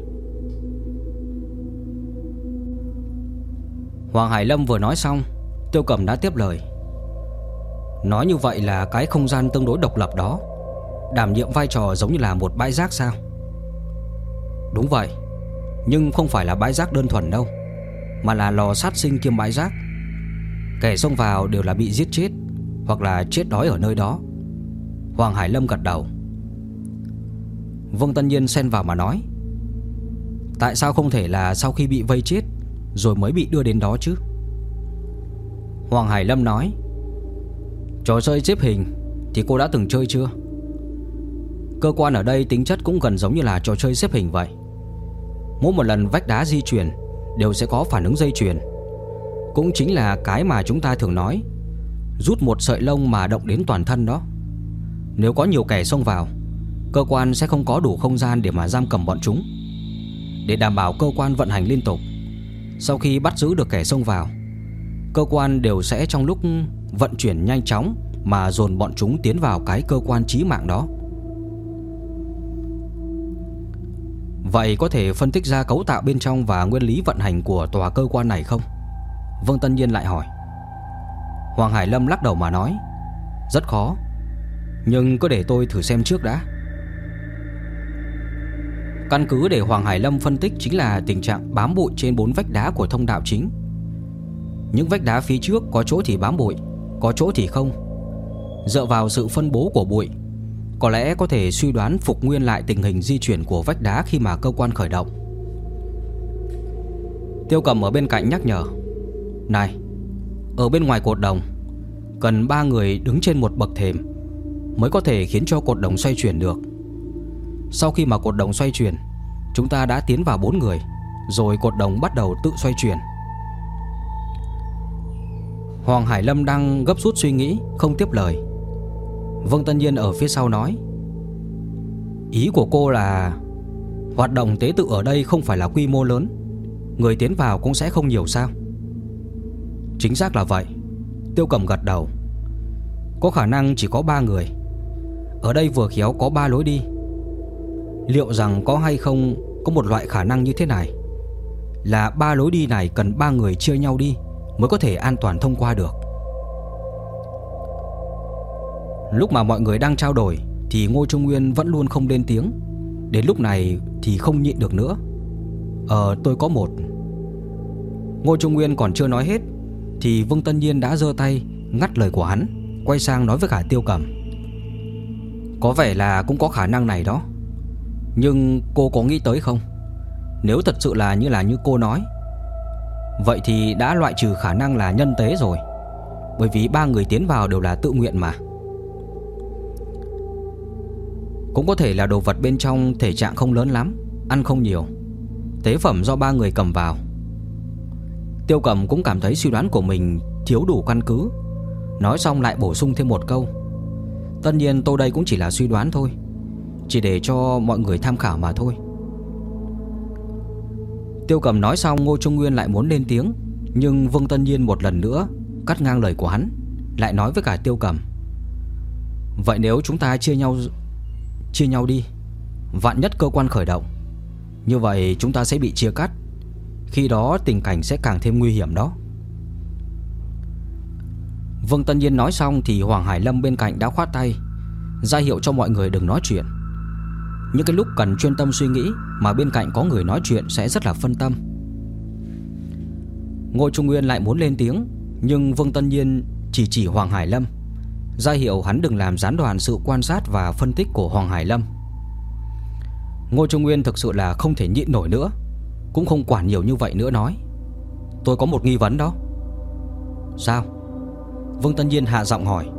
Hoàng Hải Lâm vừa nói xong, Tiêu Cẩm đã tiếp lời. Nói như vậy là cái không gian tương đối độc lập đó đảm nhiệm vai trò giống như là một bãi rác sao? Đúng vậy, nhưng không phải là bãi rác đơn thuần đâu, mà là lò sát sinh kiêm bãi rác. Kẻ xông vào đều là bị giết chết hoặc là chết đói ở nơi đó. Hoàng Hải Lâm gật đầu. Vương Tân Nhiên xen vào mà nói: Tại sao không thể là sau khi bị vây chết rồi mới bị đưa đến đó chứ? Hoàng Hải Lâm nói: Trò chơi xếp hình thì cô đã từng chơi chưa? Cơ quan ở đây tính chất cũng gần giống như là trò chơi xếp hình vậy. Mỗi một lần vách đá di chuyển đều sẽ có phản ứng dây chuyền. Cũng chính là cái mà chúng ta thường nói rút một sợi lông mà động đến toàn thân đó. Nếu có nhiều kẻ xông vào, cơ quan sẽ không có đủ không gian để mà giam cầm bọn chúng. Để đảm bảo cơ quan vận hành liên tục, sau khi bắt giữ được kẻ xông vào, cơ quan đều sẽ trong lúc vận chuyển nhanh chóng mà dồn bọn chúng tiến vào cái cơ quan chí mạng đó. Vậy có thể phân tích ra cấu tạo bên trong và nguyên lý vận hành của tòa cơ quan này không? Vương Tân Nhiên lại hỏi. Hoàng Hải Lâm lắc đầu mà nói: Rất khó, nhưng cứ để tôi thử xem trước đã. Căn cứ để Hoàng Hải Lâm phân tích chính là tình trạng bám bụi trên 4 vách đá của thông đạo chính. Những vách đá phía trước có chỗ thì bám bụi, có chỗ thì không. Dựa vào sự phân bố của bụi, có lẽ có thể suy đoán phục nguyên lại tình hình di chuyển của vách đá khi mà cơ quan khởi động. Tiêu Cẩm ở bên cạnh nhắc nhở: Này, ở bên ngoài cột đồng cần 3 người đứng trên một bậc thềm mới có thể khiến cho cột đồng xoay chuyển được. Sau khi mà cột đồng xoay chuyển, chúng ta đã tiến vào 4 người, rồi cột đồng bắt đầu tự xoay chuyển. Hoàng Hải Lâm đang gấp rút suy nghĩ, không tiếp lời. Vương Tân Nhiên ở phía sau nói: Ý của cô là hoạt động tế tự ở đây không phải là quy mô lớn, người tiến vào cũng sẽ không nhiều sao? Chính xác là vậy, Tiêu Cẩm gật đầu. Có khả năng chỉ có 3 người. Ở đây vừa khéo có 3 lối đi, liệu rằng có hay không có một loại khả năng như thế này, là 3 lối đi này cần 3 người chia nhau đi mới có thể an toàn thông qua được. Lúc mà mọi người đang trao đổi thì Ngô Trung Nguyên vẫn luôn không lên tiếng. Đến lúc này thì không nhịn được nữa. Tôi có một. Ngô Trung Nguyên còn chưa nói hết thì Vương Tân Nhiên đã giơ tay ngắt lời của hắn, quay sang nói với cả Tiêu Cẩm: có vẻ là cũng có khả năng này đó. Nhưng cô có nghĩ tới không? Nếu thật sự là như cô nói, vậy thì đã loại trừ khả năng là nhân tế rồi. Bởi vì 3 người tiến vào đều là tự nguyện mà. Cũng có thể là đồ vật bên trong thể trạng không lớn lắm, ăn không nhiều, tế phẩm do 3 người cầm vào. Tiêu Cẩm cũng cảm thấy suy đoán của mình thiếu đủ căn cứ, nói xong lại bổ sung thêm một câu: tất nhiên tôi đây cũng chỉ là suy đoán thôi, chỉ để cho mọi người tham khảo mà thôi. Tiêu Cẩm nói xong, Ngô Trung Nguyên lại muốn lên tiếng, nhưng Vương Tân Nhiên một lần nữa cắt ngang lời của hắn, lại nói với cả Tiêu Cẩm: vậy nếu chúng ta chia nhau đi, vạn nhất cơ quan khởi động, như vậy chúng ta sẽ bị chia cắt. Khi đó tình cảnh sẽ càng thêm nguy hiểm đó. Vương Tân Nhiên nói xong thì Hoàng Hải Lâm bên cạnh đã khoát tay, ra hiệu cho mọi người đừng nói chuyện. Những cái lúc cần chuyên tâm suy nghĩ mà bên cạnh có người nói chuyện sẽ rất là phân tâm. Ngô Trung Nguyên lại muốn lên tiếng, nhưng Vương Tân Nhiên chỉ Hoàng Hải Lâm, ra hiệu hắn đừng làm gián đoạn sự quan sát và phân tích của Hoàng Hải Lâm. Ngô Trung Nguyên thực sự là không thể nhịn nổi nữa, cũng không quản nhiều như vậy nữa, nói: tôi có một nghi vấn đó. Sao? Vương Tân Nhiên hạ giọng hỏi.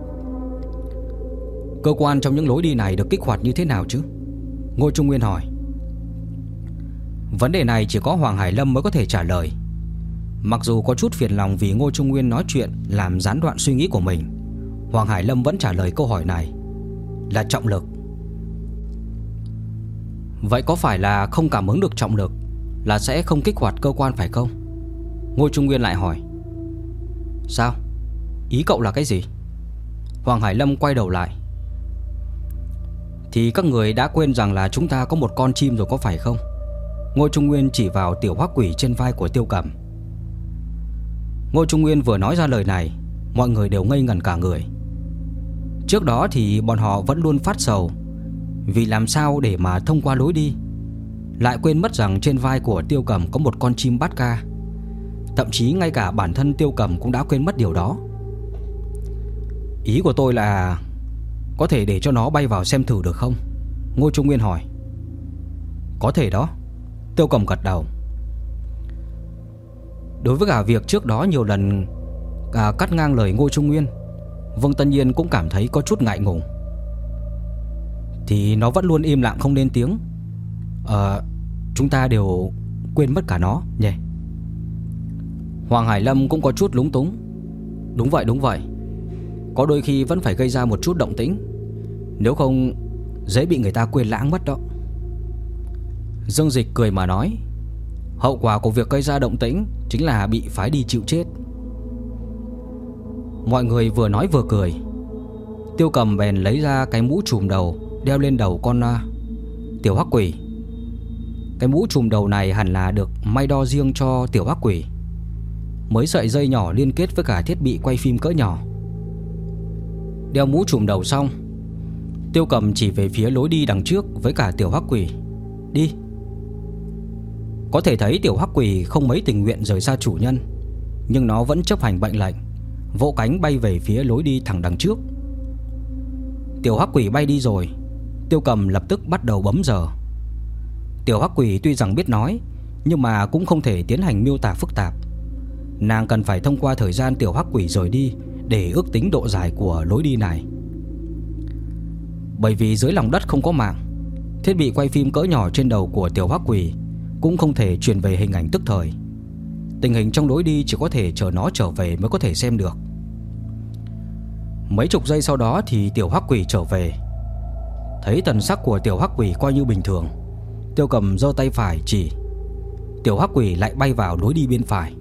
Cơ quan trong những lối đi này được kích hoạt như thế nào chứ? Ngô Trung Nguyên hỏi. Vấn đề này chỉ có Hoàng Hải Lâm mới có thể trả lời. Mặc dù có chút phiền lòng vì Ngô Trung Nguyên nói chuyện làm gián đoạn suy nghĩ của mình, Hoàng Hải Lâm vẫn trả lời câu hỏi này: là trọng lực. Vậy có phải là không cảm ứng được trọng lực là sẽ không kích hoạt cơ quan phải không? Ngô Trung Nguyên lại hỏi. Sao? Ý cậu là cái gì? Hoàng Hải Lâm quay đầu lại. Thì các người đã quên rằng là chúng ta có một con chim rồi có phải không? Ngô Trung Nguyên chỉ vào tiểu hoắc quỷ trên vai của Tiêu Cẩm. Ngô Trung Nguyên vừa nói ra lời này, mọi người đều ngây ngẩn cả người. Trước đó thì bọn họ vẫn luôn phát sầu vì làm sao để mà thông qua lối đi, lại quên mất rằng trên vai của Tiêu Cẩm có một con chim bát ca. Thậm chí ngay cả bản thân Tiêu Cẩm cũng đã quên mất điều đó. Ý của tôi là có thể để cho nó bay vào xem thử được không? Ngô Trung Nguyên hỏi. Có thể đó, Tiêu Cẩm gật đầu. Đối với cả việc trước đó nhiều lần cắt ngang lời Ngô Trung Nguyên, Vương Tân Nhiên cũng cảm thấy có chút ngại ngùng. Thì nó vẫn luôn im lặng không lên tiếng. Chúng ta đều quên mất cả nó nhỉ? Hoàng Hải Lâm cũng có chút lúng túng. Đúng vậy, có đôi khi vẫn phải gây ra một chút động tĩnh, nếu không dễ bị người ta quên lãng mất đó. Dương Dịch cười mà nói. Hậu quả của việc gây ra động tĩnh chính là bị phái đi chịu chết. Mọi người vừa nói vừa cười. Tiêu Cẩm bèn lấy ra cái mũ trùm đầu đeo lên đầu con tiểu hắc quỷ. Cái mũ trùm đầu này hẳn là được may đo riêng cho tiểu hắc quỷ, mấy sợi dây nhỏ liên kết với cả thiết bị quay phim cỡ nhỏ. Đeo mũ trùm đầu xong, Tiêu Cẩm chỉ về phía lối đi đằng trước với cả tiểu hắc quỷ. Đi. Có thể thấy tiểu hắc quỷ không mấy tình nguyện rời xa chủ nhân, nhưng nó vẫn chấp hành mệnh lệnh, vỗ cánh bay về phía lối đi thẳng đằng trước. Tiểu hắc quỷ bay đi rồi, Tiêu Cẩm lập tức bắt đầu bấm giờ. Tiểu hắc quỷ tuy rằng biết nói, nhưng mà cũng không thể tiến hành miêu tả phức tạp. Nàng cần phải thông qua thời gian tiểu hắc quỷ rời đi để ước tính độ dài của lối đi này. Bởi vì dưới lòng đất không có mạng, thiết bị quay phim cỡ nhỏ trên đầu của tiểu hắc quỷ cũng không thể truyền về hình ảnh tức thời. Tình hình trong lối đi chỉ có thể chờ nó trở về mới có thể xem được. Mấy chục giây sau đó thì tiểu hắc quỷ trở về. Thấy thần sắc của tiểu hắc quỷ coi như bình thường, Tiêu Cẩm giơ tay phải chỉ. Tiểu hắc quỷ lại bay vào lối đi bên phải.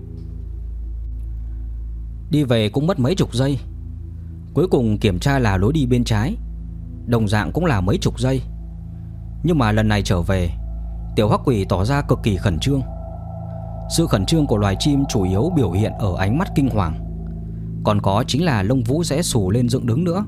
Đi về cũng mất mấy chục giây. Cuối cùng kiểm tra là lối đi bên trái, đồng dạng cũng là mấy chục giây. Nhưng mà lần này trở về, tiểu hắc quỷ tỏ ra cực kỳ khẩn trương. Sự khẩn trương của loài chim chủ yếu biểu hiện ở ánh mắt kinh hoàng, còn có chính là lông vũ rẽ xù lên dựng đứng nữa.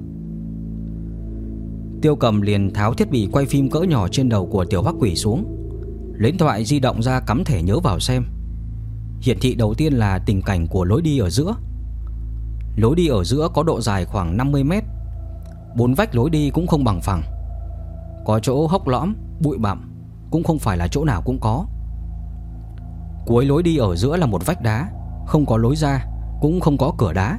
Tiêu Cầm liền tháo thiết bị quay phim cỡ nhỏ trên đầu của tiểu hắc quỷ xuống, lấy điện thoại di động ra cắm thẻ nhớ vào xem. Hiển thị đầu tiên là tình cảnh của lối đi ở giữa. Lối đi ở giữa có độ dài khoảng 50 mét. 4 vách lối đi cũng không bằng phẳng, có chỗ hốc lõm, bụi bặm, cũng không phải là chỗ nào cũng có. Cuối lối đi ở giữa là một vách đá, không có lối ra, cũng không có cửa đá.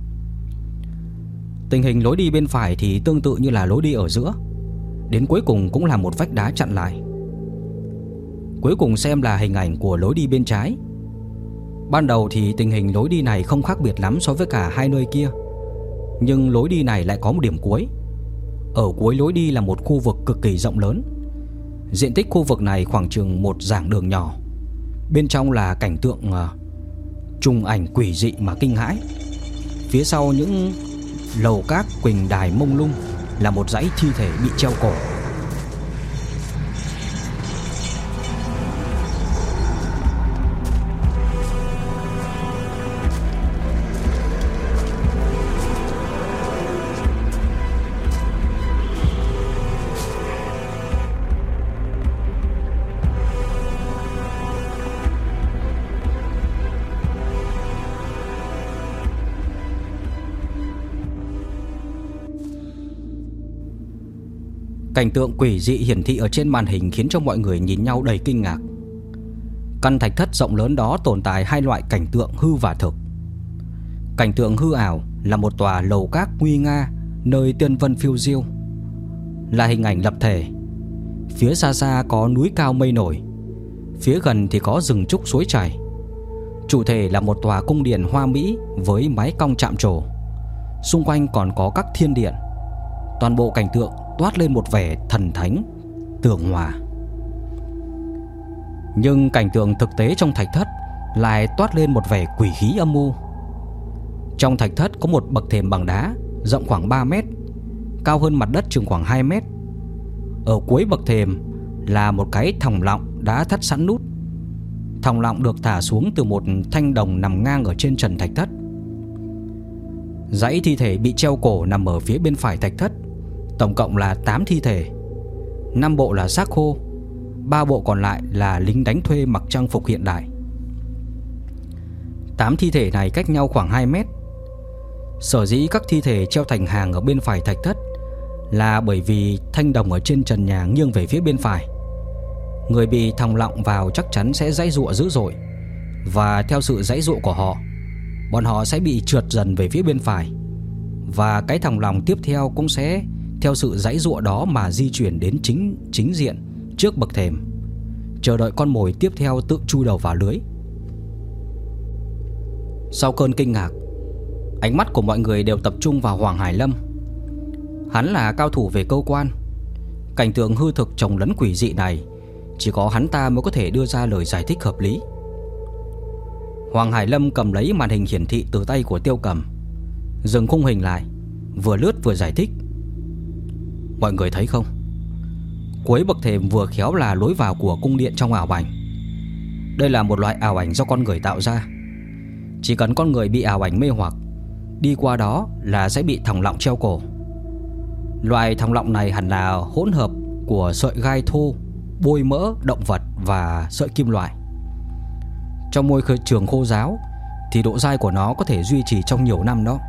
Tình hình lối đi bên phải thì tương tự như là lối đi ở giữa, đến cuối cùng cũng là một vách đá chặn lại. Cuối cùng xem là hình ảnh của lối đi bên trái. Ban đầu thì tình hình lối đi này không khác biệt lắm so với cả hai nơi kia, nhưng lối đi này lại có một điểm cuối. Ở cuối lối đi là một khu vực cực kỳ rộng lớn. Diện tích khu vực này khoảng chừng một giảng đường nhỏ. Bên trong là cảnh tượng trùng ảnh quỷ dị mà kinh hãi. Phía sau những lầu các quỳnh đài mông lung là một dãy thi thể bị treo cổ. Cảnh tượng quỷ dị hiển thị ở trên màn hình khiến cho mọi người nhìn nhau đầy kinh ngạc. Căn thạch thất rộng lớn đó tồn tại hai loại cảnh tượng hư và thực. Cảnh tượng hư ảo là một tòa lầu các nguy nga nơi tiên vân phiêu diêu, là hình ảnh lập thể. Phía xa xa có núi cao mây nổi, phía gần thì có rừng trúc suối chảy. Chủ thể là một tòa cung điện hoa mỹ với mái cong chạm trổ. Xung quanh còn có các thiên điện. Toàn bộ cảnh tượng toát lên một vẻ thần thánh, tường hòa. Nhưng cảnh tượng thực tế trong thạch thất lại toát lên một vẻ quỷ khí âm mưu. Trong thạch thất có một bậc thềm bằng đá rộng khoảng 3 mét, cao hơn mặt đất chừng khoảng 2 mét. Ở cuối bậc thềm là một cái thòng lọng đã thắt sẵn nút. Thòng lọng được thả xuống từ một thanh đồng nằm ngang ở trên trần thạch thất. Dãy thi thể bị treo cổ nằm ở phía bên phải thạch thất. Tổng cộng là 8 thi thể. 5 bộ là xác khô, 3 bộ còn lại là lính đánh thuê mặc trang phục hiện đại. 8 thi thể này cách nhau khoảng 2 mét. Sở dĩ các thi thể treo thành hàng ở bên phải thạch thất là bởi vì thanh đồng ở trên trần nhà nghiêng về phía bên phải. Người bị thòng lọng vào chắc chắn sẽ giãy giụa dữ dội, và theo sự giãy giụa của họ, bọn họ sẽ bị trượt dần về phía bên phải. Và cái thòng lọng tiếp theo cũng sẽ theo sự giãy giụa đó mà di chuyển đến chính diện trước bậc thềm, chờ đợi con mồi tiếp theo tự chui đầu vào lưới. Sau cơn kinh ngạc, ánh mắt của mọi người đều tập trung vào Hoàng Hải Lâm. Hắn là cao thủ về cơ quan. Cảnh tượng hư thực chồng lẫn quỷ dị này chỉ có hắn ta mới có thể đưa ra lời giải thích hợp lý. Hoàng Hải Lâm cầm lấy màn hình hiển thị từ tay của Tiêu Cầm, dừng khung hình lại, vừa lướt vừa giải thích. Mọi người thấy không? Cuối bậc thềm vừa khéo là lối vào của cung điện trong ảo ảnh. Đây là một loại ảo ảnh do con người tạo ra. Chỉ cần con người bị ảo ảnh mê hoặc, đi qua đó là sẽ bị thòng lọng treo cổ. Loại thòng lọng này hẳn là hỗn hợp của sợi gai thô, bôi mỡ động vật và sợi kim loại. Trong môi trường khô ráo thì độ dai của nó có thể duy trì trong nhiều năm đó.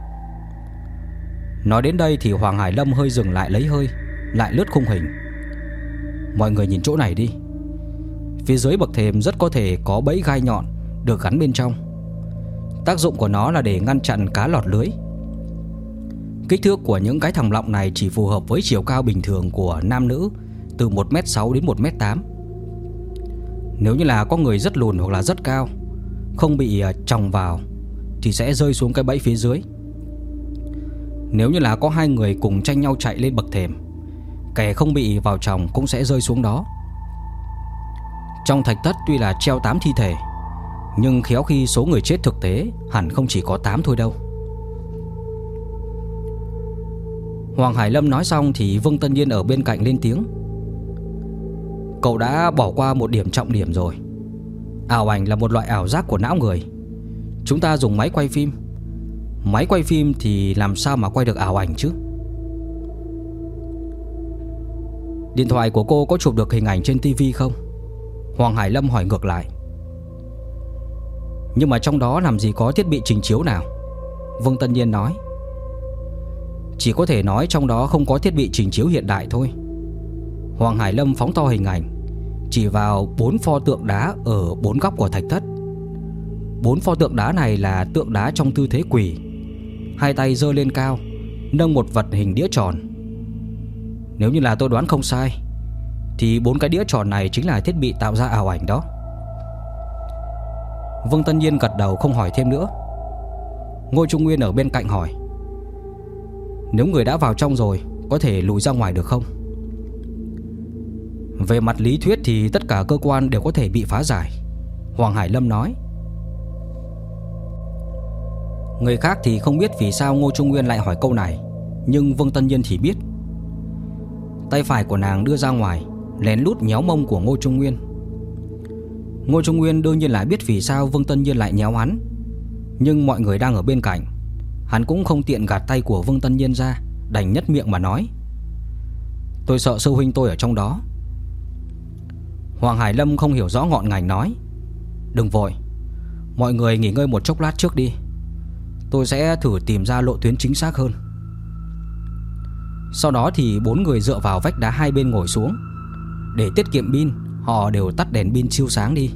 Nói đến đây thì Hoàng Hải Lâm hơi dừng lại lấy hơi, lại lướt khung hình. Mọi người nhìn chỗ này đi. Phía dưới bậc thềm rất có thể có bẫy gai nhọn được gắn bên trong. Tác dụng của nó là để ngăn chặn cá lọt lưới. Kích thước của những cái thòng lọng này chỉ phù hợp với chiều cao bình thường của nam nữ, từ 1m6 đến 1m8. Nếu như là có người rất lùn hoặc là rất cao, không bị chồng vào thì sẽ rơi xuống cái bẫy phía dưới. Nếu như là có hai người cùng tranh nhau chạy lên bậc thềm, kẻ không bị vào chồng cũng sẽ rơi xuống đó. Trong thạch thất tuy là treo 8 thi thể, nhưng khéo khi số người chết thực tế hẳn không chỉ có 8 thôi đâu. Hoàng Hải Lâm nói xong thì Vương Tân Nhiên ở bên cạnh lên tiếng. Cậu đã bỏ qua một điểm trọng điểm rồi. Ảo ảnh là một loại ảo giác của não người. Chúng ta dùng máy quay phim. Máy quay phim thì làm sao mà quay được ảo ảnh chứ? Điện thoại của cô có chụp được hình ảnh trên tivi không? Hoàng Hải Lâm hỏi ngược lại. Nhưng mà trong đó làm gì có thiết bị trình chiếu nào? Vương Tân Nhiên nói. Chỉ có thể nói trong đó không có thiết bị trình chiếu hiện đại thôi. Hoàng Hải Lâm phóng to hình ảnh, chỉ vào 4 pho tượng đá ở 4 góc của thạch thất. 4 pho tượng đá này là tượng đá trong tư thế quỳ, hai tay giơ lên cao, nâng một vật hình đĩa tròn. Nếu như là tôi đoán không sai thì 4 cái đĩa tròn này chính là thiết bị tạo ra ảo ảnh đó. Vương Tân Nhiên gật đầu không hỏi thêm nữa. Ngô Trung Nguyên ở bên cạnh hỏi. Nếu người đã vào trong rồi, có thể lùi ra ngoài được không? Về mặt lý thuyết thì tất cả cơ quan đều có thể bị phá giải, Hoàng Hải Lâm nói. Người khác thì không biết vì sao Ngô Trung Nguyên lại hỏi câu này, nhưng Vương Tân Nhiên thì biết. Tay phải của nàng đưa ra ngoài, lén lút nhéo mông của Ngô Trung Nguyên. Ngô Trung Nguyên đương nhiên là biết vì sao Vương Tân Nhiên lại nhéo hắn, nhưng mọi người đang ở bên cạnh, hắn cũng không tiện gạt tay của Vương Tân Nhiên ra, đành nhếch miệng mà nói. Tôi sợ sư huynh tôi ở trong đó. Hoàng Hải Lâm không hiểu rõ ngọn ngành nói. Đừng vội, mọi người nghỉ ngơi một chốc lát trước đi. Tôi sẽ thử tìm ra lộ tuyến chính xác hơn. Sau đó thì 4 người dựa vào vách đá hai bên ngồi xuống. Để tiết kiệm pin, họ đều tắt đèn pin chiếu sáng đi.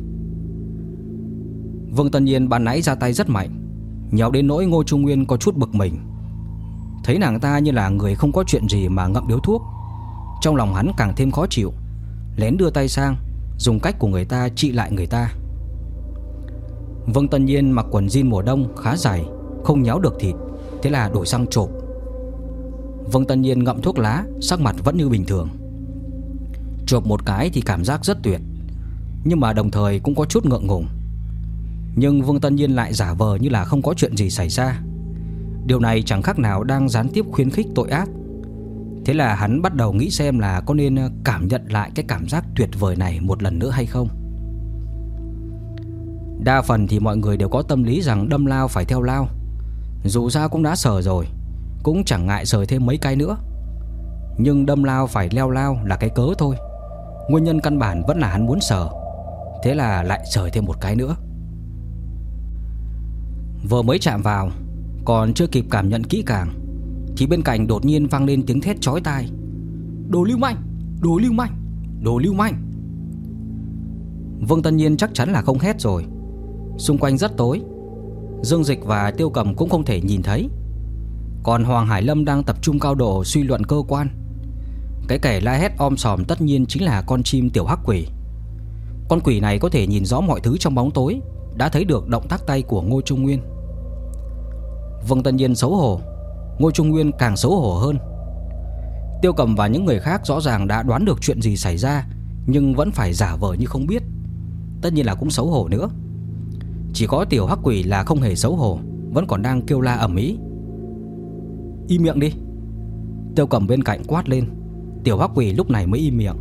Vương Tân Nhiên ban nãy ra tay rất mạnh, nhéo đến nỗi Ngô Trung Nguyên có chút bực mình. Thấy nàng ta như là người không có chuyện gì mà ngậm điếu thuốc, trong lòng hắn càng thêm khó chịu, lén đưa tay sang, dùng cách của người ta trị lại người ta. Vương Tân Nhiên mặc quần jean mùa đông khá dài, không nhéo được thịt, thế là đổi sang chộp. Vương Tân Nhiên ngậm thuốc lá, sắc mặt vẫn như bình thường. Chộp một cái thì cảm giác rất tuyệt, nhưng mà đồng thời cũng có chút ngượng ngùng. Nhưng Vương Tân Nhiên lại giả vờ như là không có chuyện gì xảy ra. Điều này chẳng khác nào đang gián tiếp khuyến khích tội ác. Thế là hắn bắt đầu nghĩ xem là có nên cảm nhận lại cái cảm giác tuyệt vời này một lần nữa hay không. Đa phần thì mọi người đều có tâm lý rằng đâm lao phải theo lao. Dù sao cũng đã sờ rồi, cũng chẳng ngại sờ thêm mấy cái nữa. Nhưng đâm lao phải leo lao là cái cớ thôi. Nguyên nhân căn bản vẫn là hắn muốn sờ, thế là lại sờ thêm một cái nữa. Vừa mới chạm vào, còn chưa kịp cảm nhận kỹ càng, thì bên cạnh đột nhiên vang lên tiếng thét chói tai. Đồ lưu manh, đồ lưu manh, đồ lưu manh. Vương Tân Nhiên chắc chắn là không hét rồi. Xung quanh rất tối, Dương Dịch và Tiêu Cầm cũng không thể nhìn thấy. Còn Hoàng Hải Lâm đang tập trung cao độ suy luận cơ quan. Cái kẻ la hét om sòm tất nhiên chính là con chim tiểu hắc quỷ. Con quỷ này có thể nhìn rõ mọi thứ trong bóng tối, đã thấy được động tác tay của Ngô Trung Nguyên. Vương Tân Nhiên xấu hổ, Ngô Trung Nguyên càng xấu hổ hơn. Tiêu Cầm và những người khác rõ ràng đã đoán được chuyện gì xảy ra, nhưng vẫn phải giả vờ như không biết. Tất nhiên là cũng xấu hổ nữa. Chỉ có tiểu hắc quỷ là không hề xấu hổ, vẫn còn đang kêu la ầm ĩ. Im miệng đi, Tiêu Cầm bên cạnh quát lên. Tiểu hắc quỷ lúc này mới im miệng.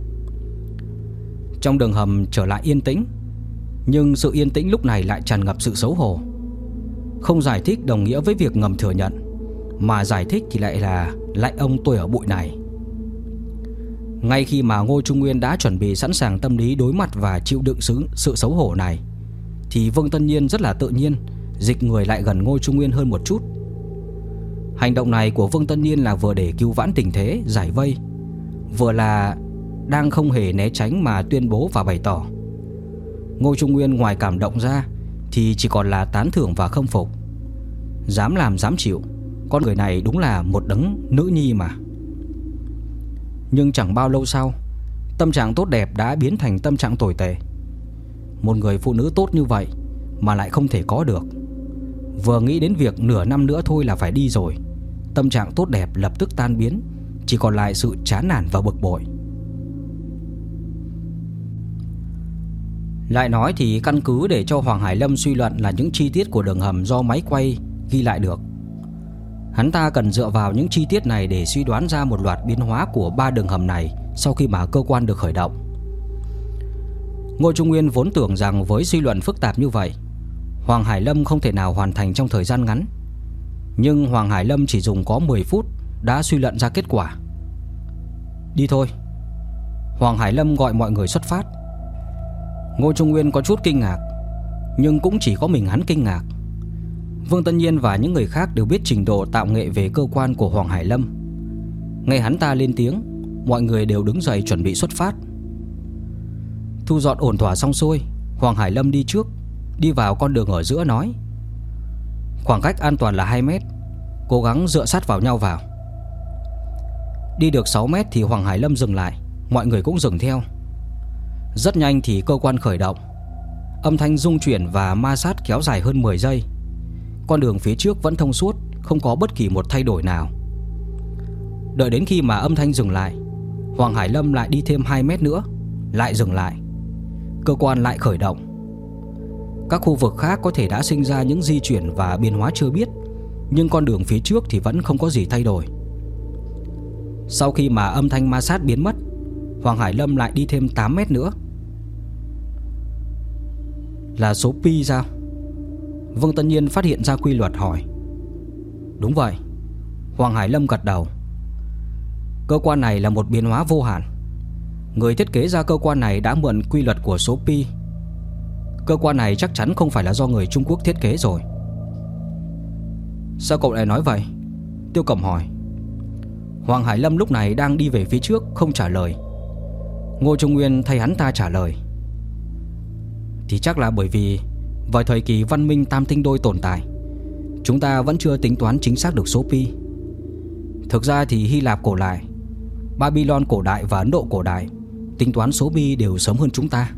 Trong đường hầm trở lại yên tĩnh, nhưng sự yên tĩnh lúc này lại tràn ngập sự xấu hổ. Không giải thích đồng nghĩa với việc ngầm thừa nhận, mà giải thích thì lại là lại ông tôi ở bụi này. Ngay khi mà Ngô Trung Nguyên đã chuẩn bị sẵn sàng tâm lý đối mặt và chịu đựng sự xấu hổ này, thì Vương Tân Nhiên rất là tự nhiên dịch người lại gần Ngô Trung Nguyên hơn một chút. Hành động này của Vương Tân Nhiên là vừa để cứu vãn tình thế, giải vây, vừa là đang không hề né tránh mà tuyên bố và bày tỏ. Ngô Trung Nguyên ngoài cảm động ra thì chỉ còn là tán thưởng và khâm phục. Dám làm dám chịu, con người này đúng là một đấng nữ nhi mà. Nhưng chẳng bao lâu sau, tâm trạng tốt đẹp đã biến thành tâm trạng tồi tệ. Một người phụ nữ tốt như vậy mà lại không thể có được. Vừa nghĩ đến việc nửa năm nữa thôi là phải đi rồi, tâm trạng tốt đẹp lập tức tan biến, chỉ còn lại sự chán nản và bực bội. Lại nói thì căn cứ để cho Hoàng Hải Lâm suy luận là những chi tiết của đường hầm do máy quay ghi lại được. Hắn ta cần dựa vào những chi tiết này để suy đoán ra một loạt biến hóa của 3 đường hầm này sau khi mà cơ quan được khởi động. Ngô Trung Nguyên vốn tưởng rằng với suy luận phức tạp như vậy, Hoàng Hải Lâm không thể nào hoàn thành trong thời gian ngắn. Nhưng Hoàng Hải Lâm chỉ dùng có 10 phút đã suy luận ra kết quả. Đi thôi. Hoàng Hải Lâm gọi mọi người xuất phát. Ngô Trung Nguyên có chút kinh ngạc, nhưng cũng chỉ có mình hắn kinh ngạc. Vương Tân Nhiên và những người khác đều biết trình độ tạo nghệ về cơ quan của Hoàng Hải Lâm. Nghe hắn ta lên tiếng, mọi người đều đứng dậy chuẩn bị xuất phát. Thu dọn ổn thỏa xong xuôi, Hoàng Hải Lâm đi trước, đi vào con đường ở giữa nói: khoảng cách an toàn là 2 mét, cố gắng dựa sát vào nhau vào. Đi được 6 mét thì Hoàng Hải Lâm dừng lại, mọi người cũng dừng theo. Rất nhanh thì cơ quan khởi động. Âm thanh rung chuyển và ma sát kéo dài hơn 10 giây. Con đường phía trước vẫn thông suốt, không có bất kỳ một thay đổi nào. Đợi đến khi mà âm thanh dừng lại, Hoàng Hải Lâm lại đi thêm 2 mét nữa, lại dừng lại. Cơ quan lại khởi động. Các khu vực khác có thể đã sinh ra những di chuyển và biến hóa chưa biết, nhưng con đường phía trước thì vẫn không có gì thay đổi. Sau khi mà âm thanh ma sát biến mất, Hoàng Hải Lâm lại đi thêm 8 mét nữa. Là số pi sao? Vương Tân Nhiên phát hiện ra quy luật hỏi. Đúng vậy. Hoàng Hải Lâm gật đầu. Cơ quan này là một biến hóa vô hạn. Người thiết kế ra cơ quan này đã mượn quy luật của số pi. Cơ quan này chắc chắn không phải là do người Trung Quốc thiết kế rồi. Sao cậu lại nói vậy? Tiêu Cẩm hỏi. Hoàng Hải Lâm lúc này đang đi về phía trước, không trả lời. Ngô Trung Nguyên thay hắn ta trả lời. Thì chắc là bởi vì vào thời kỳ văn minh tam tinh đôi tồn tại, chúng ta vẫn chưa tính toán chính xác được số pi. Thực ra thì Hy Lạp cổ đại, Babylon cổ đại và Ấn Độ cổ đại tính toán số pi đều sớm hơn chúng ta.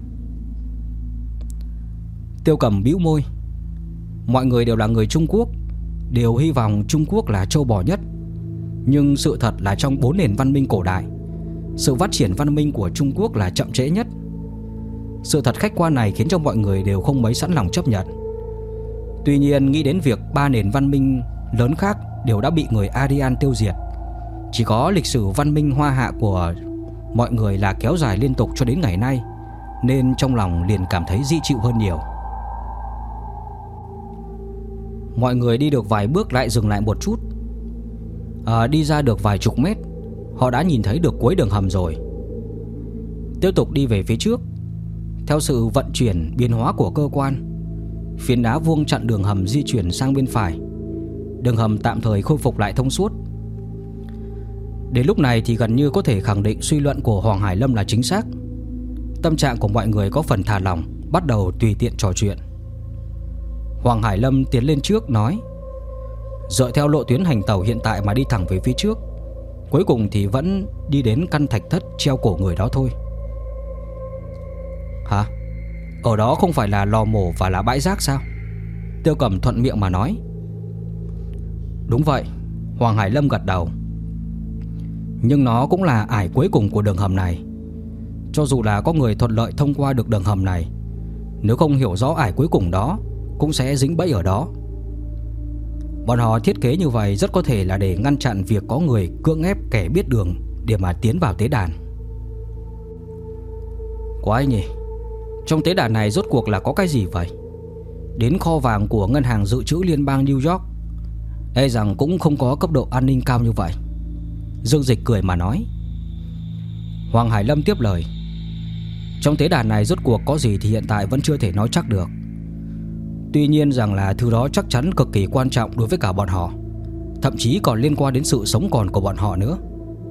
Tiêu Cẩm bĩu môi. Mọi người đều là người Trung Quốc, đều hy vọng Trung Quốc là châu bò nhất. Nhưng sự thật là trong 4 nền văn minh cổ đại, sự phát triển văn minh của Trung Quốc là chậm trễ nhất. Sự thật khách quan này khiến cho mọi người đều không mấy sẵn lòng chấp nhận. Tuy nhiên nghĩ đến việc 3 nền văn minh lớn khác đều đã bị người Aryan tiêu diệt, chỉ có lịch sử văn minh Hoa Hạ của mọi người là kéo dài liên tục cho đến ngày nay, nên trong lòng liền cảm thấy dễ chịu hơn nhiều. Mọi người đi được vài bước lại dừng lại một chút. Đi ra được vài chục mét, họ đã nhìn thấy được cuối đường hầm rồi. Tiếp tục đi về phía trước. Theo sự vận chuyển biến hóa của cơ quan, phiến đá vuông chặn đường hầm di chuyển sang bên phải. Đường hầm tạm thời khôi phục lại thông suốt. Đến lúc này thì gần như có thể khẳng định suy luận của Hoàng Hải Lâm là chính xác. Tâm trạng của mọi người có phần thả lỏng, bắt đầu tùy tiện trò chuyện. Hoàng Hải Lâm tiến lên trước nói: dựa theo lộ tuyến hành tàu hiện tại mà đi thẳng về phía trước, cuối cùng thì vẫn đi đến căn thạch thất treo cổ người đó thôi. Hả? Ở đó không phải là lò mổ và là bãi rác sao? Tiêu Cẩm thuận miệng mà nói. Đúng vậy. Hoàng Hải Lâm gật đầu. Nhưng nó cũng là ải cuối cùng của đường hầm này. Cho dù là có người thuận lợi thông qua được đường hầm này, nếu không hiểu rõ ải cuối cùng đó, cũng sẽ dính bẫy ở đó. Bọn họ thiết kế như vậy rất có thể là để ngăn chặn việc có người cưỡng ép kẻ biết đường để mà tiến vào tế đàn. Quái nhỉ, trong tế đàn này rốt cuộc là có cái gì vậy? Đến kho vàng của ngân hàng dự trữ liên bang New York, e rằng cũng không có cấp độ an ninh cao như vậy. Dương Dịch cười mà nói. Hoàng Hải Lâm tiếp lời. Trong tế đàn này rốt cuộc có gì thì hiện tại vẫn chưa thể nói chắc được. Tuy nhiên rằng là thứ đó chắc chắn cực kỳ quan trọng đối với cả bọn họ, thậm chí còn liên quan đến sự sống còn của bọn họ nữa.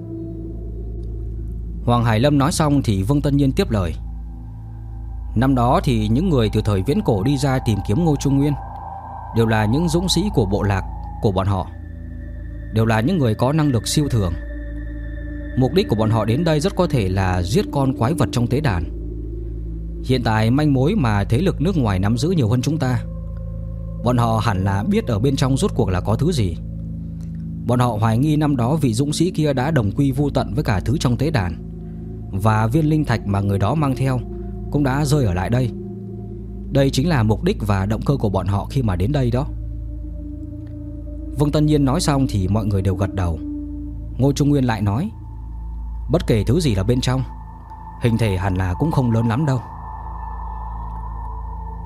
Hoàng Hải Lâm nói xong thì Vương Tân Nhiên tiếp lời. Năm đó thì những người từ thời viễn cổ đi ra tìm kiếm Ngô Trung Nguyên đều là những dũng sĩ của bộ lạc của bọn họ, đều là những người có năng lực siêu thường. Mục đích của bọn họ đến đây rất có thể là giết con quái vật trong tế đàn. Hiện tại manh mối mà thế lực nước ngoài nắm giữ nhiều hơn chúng ta. Bọn họ hẳn là biết ở bên trong rốt cuộc là có thứ gì. Bọn họ hoài nghi năm đó vị dũng sĩ kia đã đồng quy vu tận với cả thứ trong tế đàn, và viên linh thạch mà người đó mang theo cũng đã rơi ở lại đây. Đây chính là mục đích và động cơ của bọn họ khi mà đến đây đó. Vương Tân Nhiên nói xong thì mọi người đều gật đầu. Ngô Trung Nguyên lại nói, bất kể thứ gì là bên trong, hình thể hẳn là cũng không lớn lắm đâu.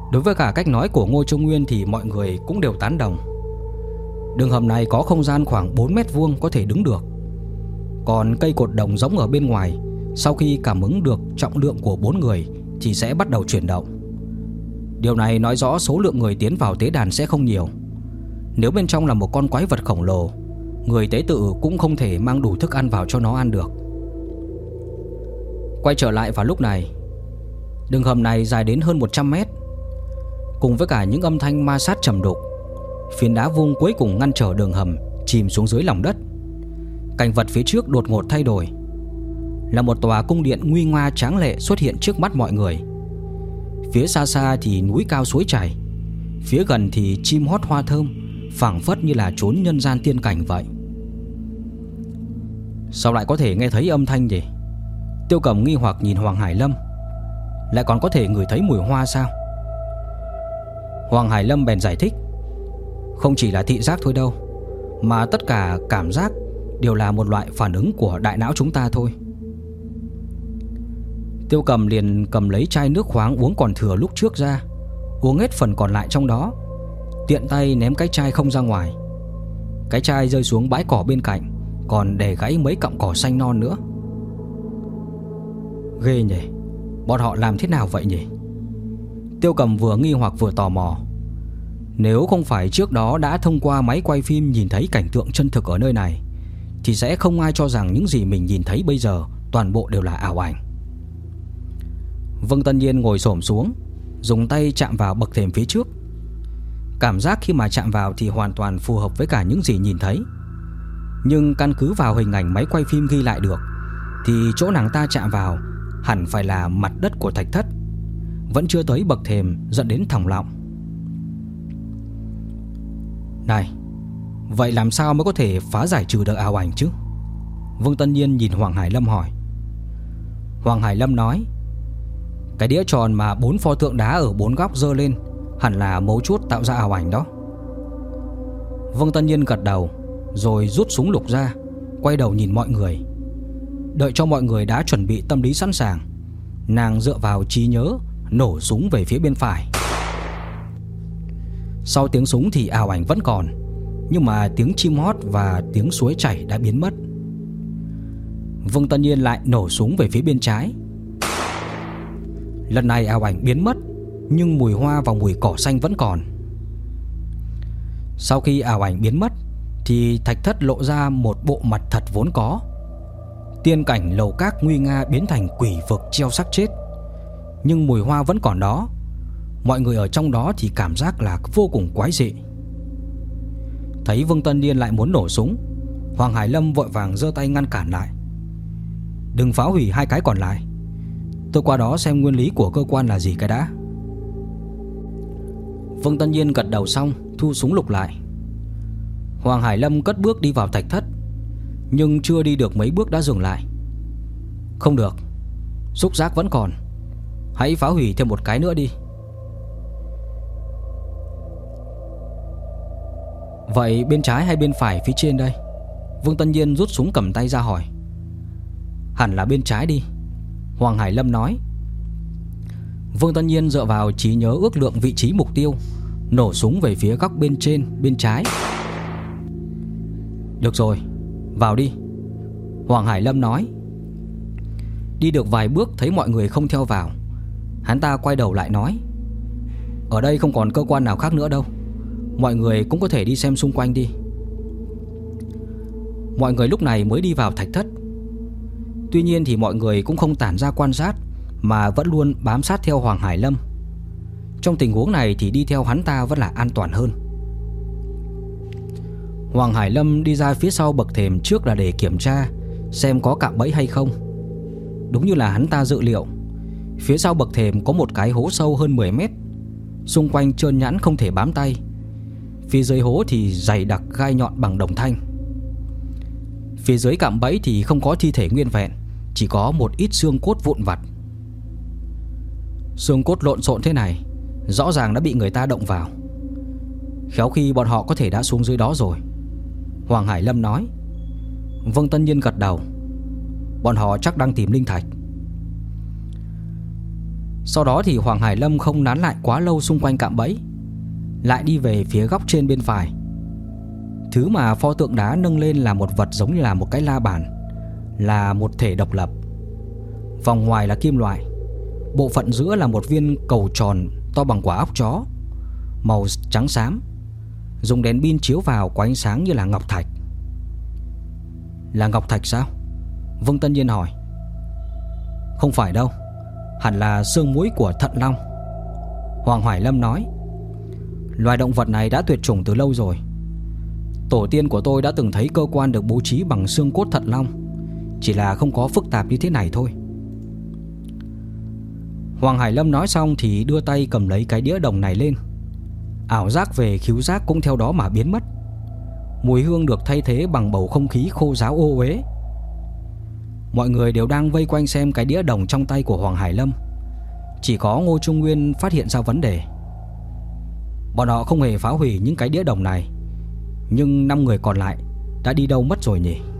Đối với cả cách nói của Ngô Trung Nguyên thì mọi người cũng đều tán đồng. Đường hầm này có không gian khoảng 4 mét vuông có thể đứng được. Còn cây cột đồng giống ở bên ngoài, sau khi cảm ứng được trọng lượng của 4 người thì sẽ bắt đầu chuyển động. Điều này nói rõ số lượng người tiến vào tế đàn sẽ không nhiều. Nếu bên trong là một con quái vật khổng lồ, người tế tự cũng không thể mang đủ thức ăn vào cho nó ăn được. Quay trở lại vào lúc này, đường hầm này dài đến hơn 100 mét. Cùng với cả những âm thanh ma sát trầm đục, phiến đá vuông cuối cùng ngăn trở đường hầm chìm xuống dưới lòng đất. Cảnh vật phía trước đột ngột thay đổi. Là một tòa cung điện nguy nga tráng lệ xuất hiện trước mắt mọi người. Phía xa xa thì núi cao suối chảy, phía gần thì chim hót hoa thơm, phảng phất như là chốn nhân gian tiên cảnh vậy. Sao lại có thể nghe thấy âm thanh gì? Tiêu Cầm nghi hoặc nhìn Hoàng Hải Lâm. Lại còn có thể ngửi thấy mùi hoa sao? Hoàng Hải Lâm bèn giải thích: không chỉ là thị giác thôi đâu, mà tất cả cảm giác đều là một loại phản ứng của đại não chúng ta thôi. Tiêu Cầm liền cầm lấy chai nước khoáng uống còn thừa lúc trước ra, uống hết phần còn lại trong đó, tiện tay ném cái chai không ra ngoài. Cái chai rơi xuống bãi cỏ bên cạnh, còn để gãy mấy cọng cỏ xanh non nữa. Ghê nhỉ, bọn họ làm thế nào vậy nhỉ? Tiêu Cầm vừa nghi hoặc vừa tò mò. Nếu không phải trước đó đã thông qua máy quay phim nhìn thấy cảnh tượng chân thực ở nơi này, thì sẽ không ai cho rằng những gì mình nhìn thấy bây giờ toàn bộ đều là ảo ảnh. Vương Tân Nhiên ngồi xổm xuống, dùng tay chạm vào bậc thềm phía trước. Cảm giác khi mà chạm vào thì hoàn toàn phù hợp với cả những gì nhìn thấy. Nhưng căn cứ vào hình ảnh máy quay phim ghi lại được, thì chỗ nàng ta chạm vào hẳn phải là mặt đất của thạch thất, vẫn chưa tới bậc thềm dẫn đến thòng lọng. Này, vậy làm sao mới có thể phá giải trừ được ảo ảnh chứ? Vương Tân Nhiên nhìn Hoàng Hải Lâm hỏi. Hoàng Hải Lâm nói: cái đĩa tròn mà 4 pho tượng đá ở 4 góc giơ lên hẳn là mấu chốt tạo ra ảo ảnh đó. Vương Tân Nhiên gật đầu, rồi rút súng lục ra, quay đầu nhìn mọi người. Đợi cho mọi người đã chuẩn bị tâm lý sẵn sàng, nàng dựa vào trí nhớ nổ súng về phía bên phải. Sau tiếng súng thì ảo ảnh vẫn còn, nhưng mà tiếng chim hót và tiếng suối chảy đã biến mất. Vương Tân Nhiên lại nổ súng về phía bên trái. Lần này ảo ảnh biến mất, nhưng mùi hoa và mùi cỏ xanh vẫn còn. Sau khi ảo ảnh biến mất thì thạch thất lộ ra một bộ mặt thật vốn có. Tiên cảnh lầu các nguy nga biến thành quỷ vực treo xác chết, nhưng mùi hoa vẫn còn đó. Mọi người ở trong đó thì cảm giác là vô cùng quái dị. Thấy Vương Tân Nhiên lại muốn nổ súng, Hoàng Hải Lâm vội vàng giơ tay ngăn cản lại. Đừng phá hủy 2 cái còn lại, tôi qua đó xem nguyên lý của cơ quan là gì cái đã. Vương Tân Nhiên gật đầu xong, thu súng lục lại. Hoàng Hải Lâm cất bước đi vào thạch thất, nhưng chưa đi được mấy bước đã dừng lại. Không được, xúc giác vẫn còn, hãy phá hủy thêm một cái nữa đi. Vậy bên trái hay bên phải phía trên đây? Vương Tân Nhiên rút súng cầm tay ra hỏi. Hẳn là bên trái đi, Hoàng Hải Lâm nói. Vương Tân Nhiên dựa vào trí nhớ ước lượng vị trí mục tiêu, nổ súng về phía góc bên trên, bên trái. Được rồi, vào đi, Hoàng Hải Lâm nói. Đi được vài bước thấy mọi người không theo vào, hắn ta quay đầu lại nói: ở đây không còn cơ quan nào khác nữa đâu, mọi người cũng có thể đi xem xung quanh đi. Mọi người lúc này mới đi vào thạch thất. Tuy nhiên thì mọi người cũng không tản ra quan sát, mà vẫn luôn bám sát theo Hoàng Hải Lâm. Trong tình huống này thì đi theo hắn ta vẫn là an toàn hơn. Hoàng Hải Lâm đi ra phía sau bậc thềm trước là để kiểm tra xem có cạm bẫy hay không. Đúng như là hắn ta dự liệu, phía sau bậc thềm có một cái hố sâu hơn 10 mét, xung quanh trơn nhẵn không thể bám tay. Phía dưới hố thì dày đặc gai nhọn bằng đồng thanh. Phía dưới cạm bẫy thì không có thi thể nguyên vẹn, chỉ có một ít xương cốt vụn vặt. Xương cốt lộn xộn thế này, rõ ràng đã bị người ta động vào. Khéo khi bọn họ có thể đã xuống dưới đó rồi, Hoàng Hải Lâm nói. Vương Tân Nhiên gật đầu. Bọn họ chắc đang tìm linh thạch. Sau đó thì Hoàng Hải Lâm không nán lại quá lâu xung quanh cạm bẫy, lại đi về phía góc trên bên phải. Thứ mà pho tượng đá nâng lên là một vật giống như là một cái la bàn, là một thể độc lập. Vòng ngoài là kim loại, bộ phận giữa là một viên cầu tròn to bằng quả óc chó, màu trắng xám. Dùng đèn pin chiếu vào có ánh sáng như là ngọc thạch. Là ngọc thạch sao? Vương Tân Nhiên hỏi. Không phải đâu, hẳn là xương muối của thận long, Hoàng Hải Lâm nói. Loài động vật này đã tuyệt chủng từ lâu rồi. Tổ tiên của tôi đã từng thấy cơ quan được bố trí bằng xương cốt thận long, chỉ là không có phức tạp như thế này thôi. Hoàng Hải Lâm nói xong thì đưa tay cầm lấy cái đĩa đồng này lên. Ảo giác về khứu giác cũng theo đó mà biến mất. Mùi hương được thay thế bằng bầu không khí khô ráo ô uế. Mọi người đều đang vây quanh xem cái đĩa đồng trong tay của Hoàng Hải Lâm. Chỉ có Ngô Trung Nguyên phát hiện ra vấn đề. Bọn họ không hề phá hủy những cái đĩa đồng này, nhưng 5 người còn lại đã đi đâu mất rồi nhỉ?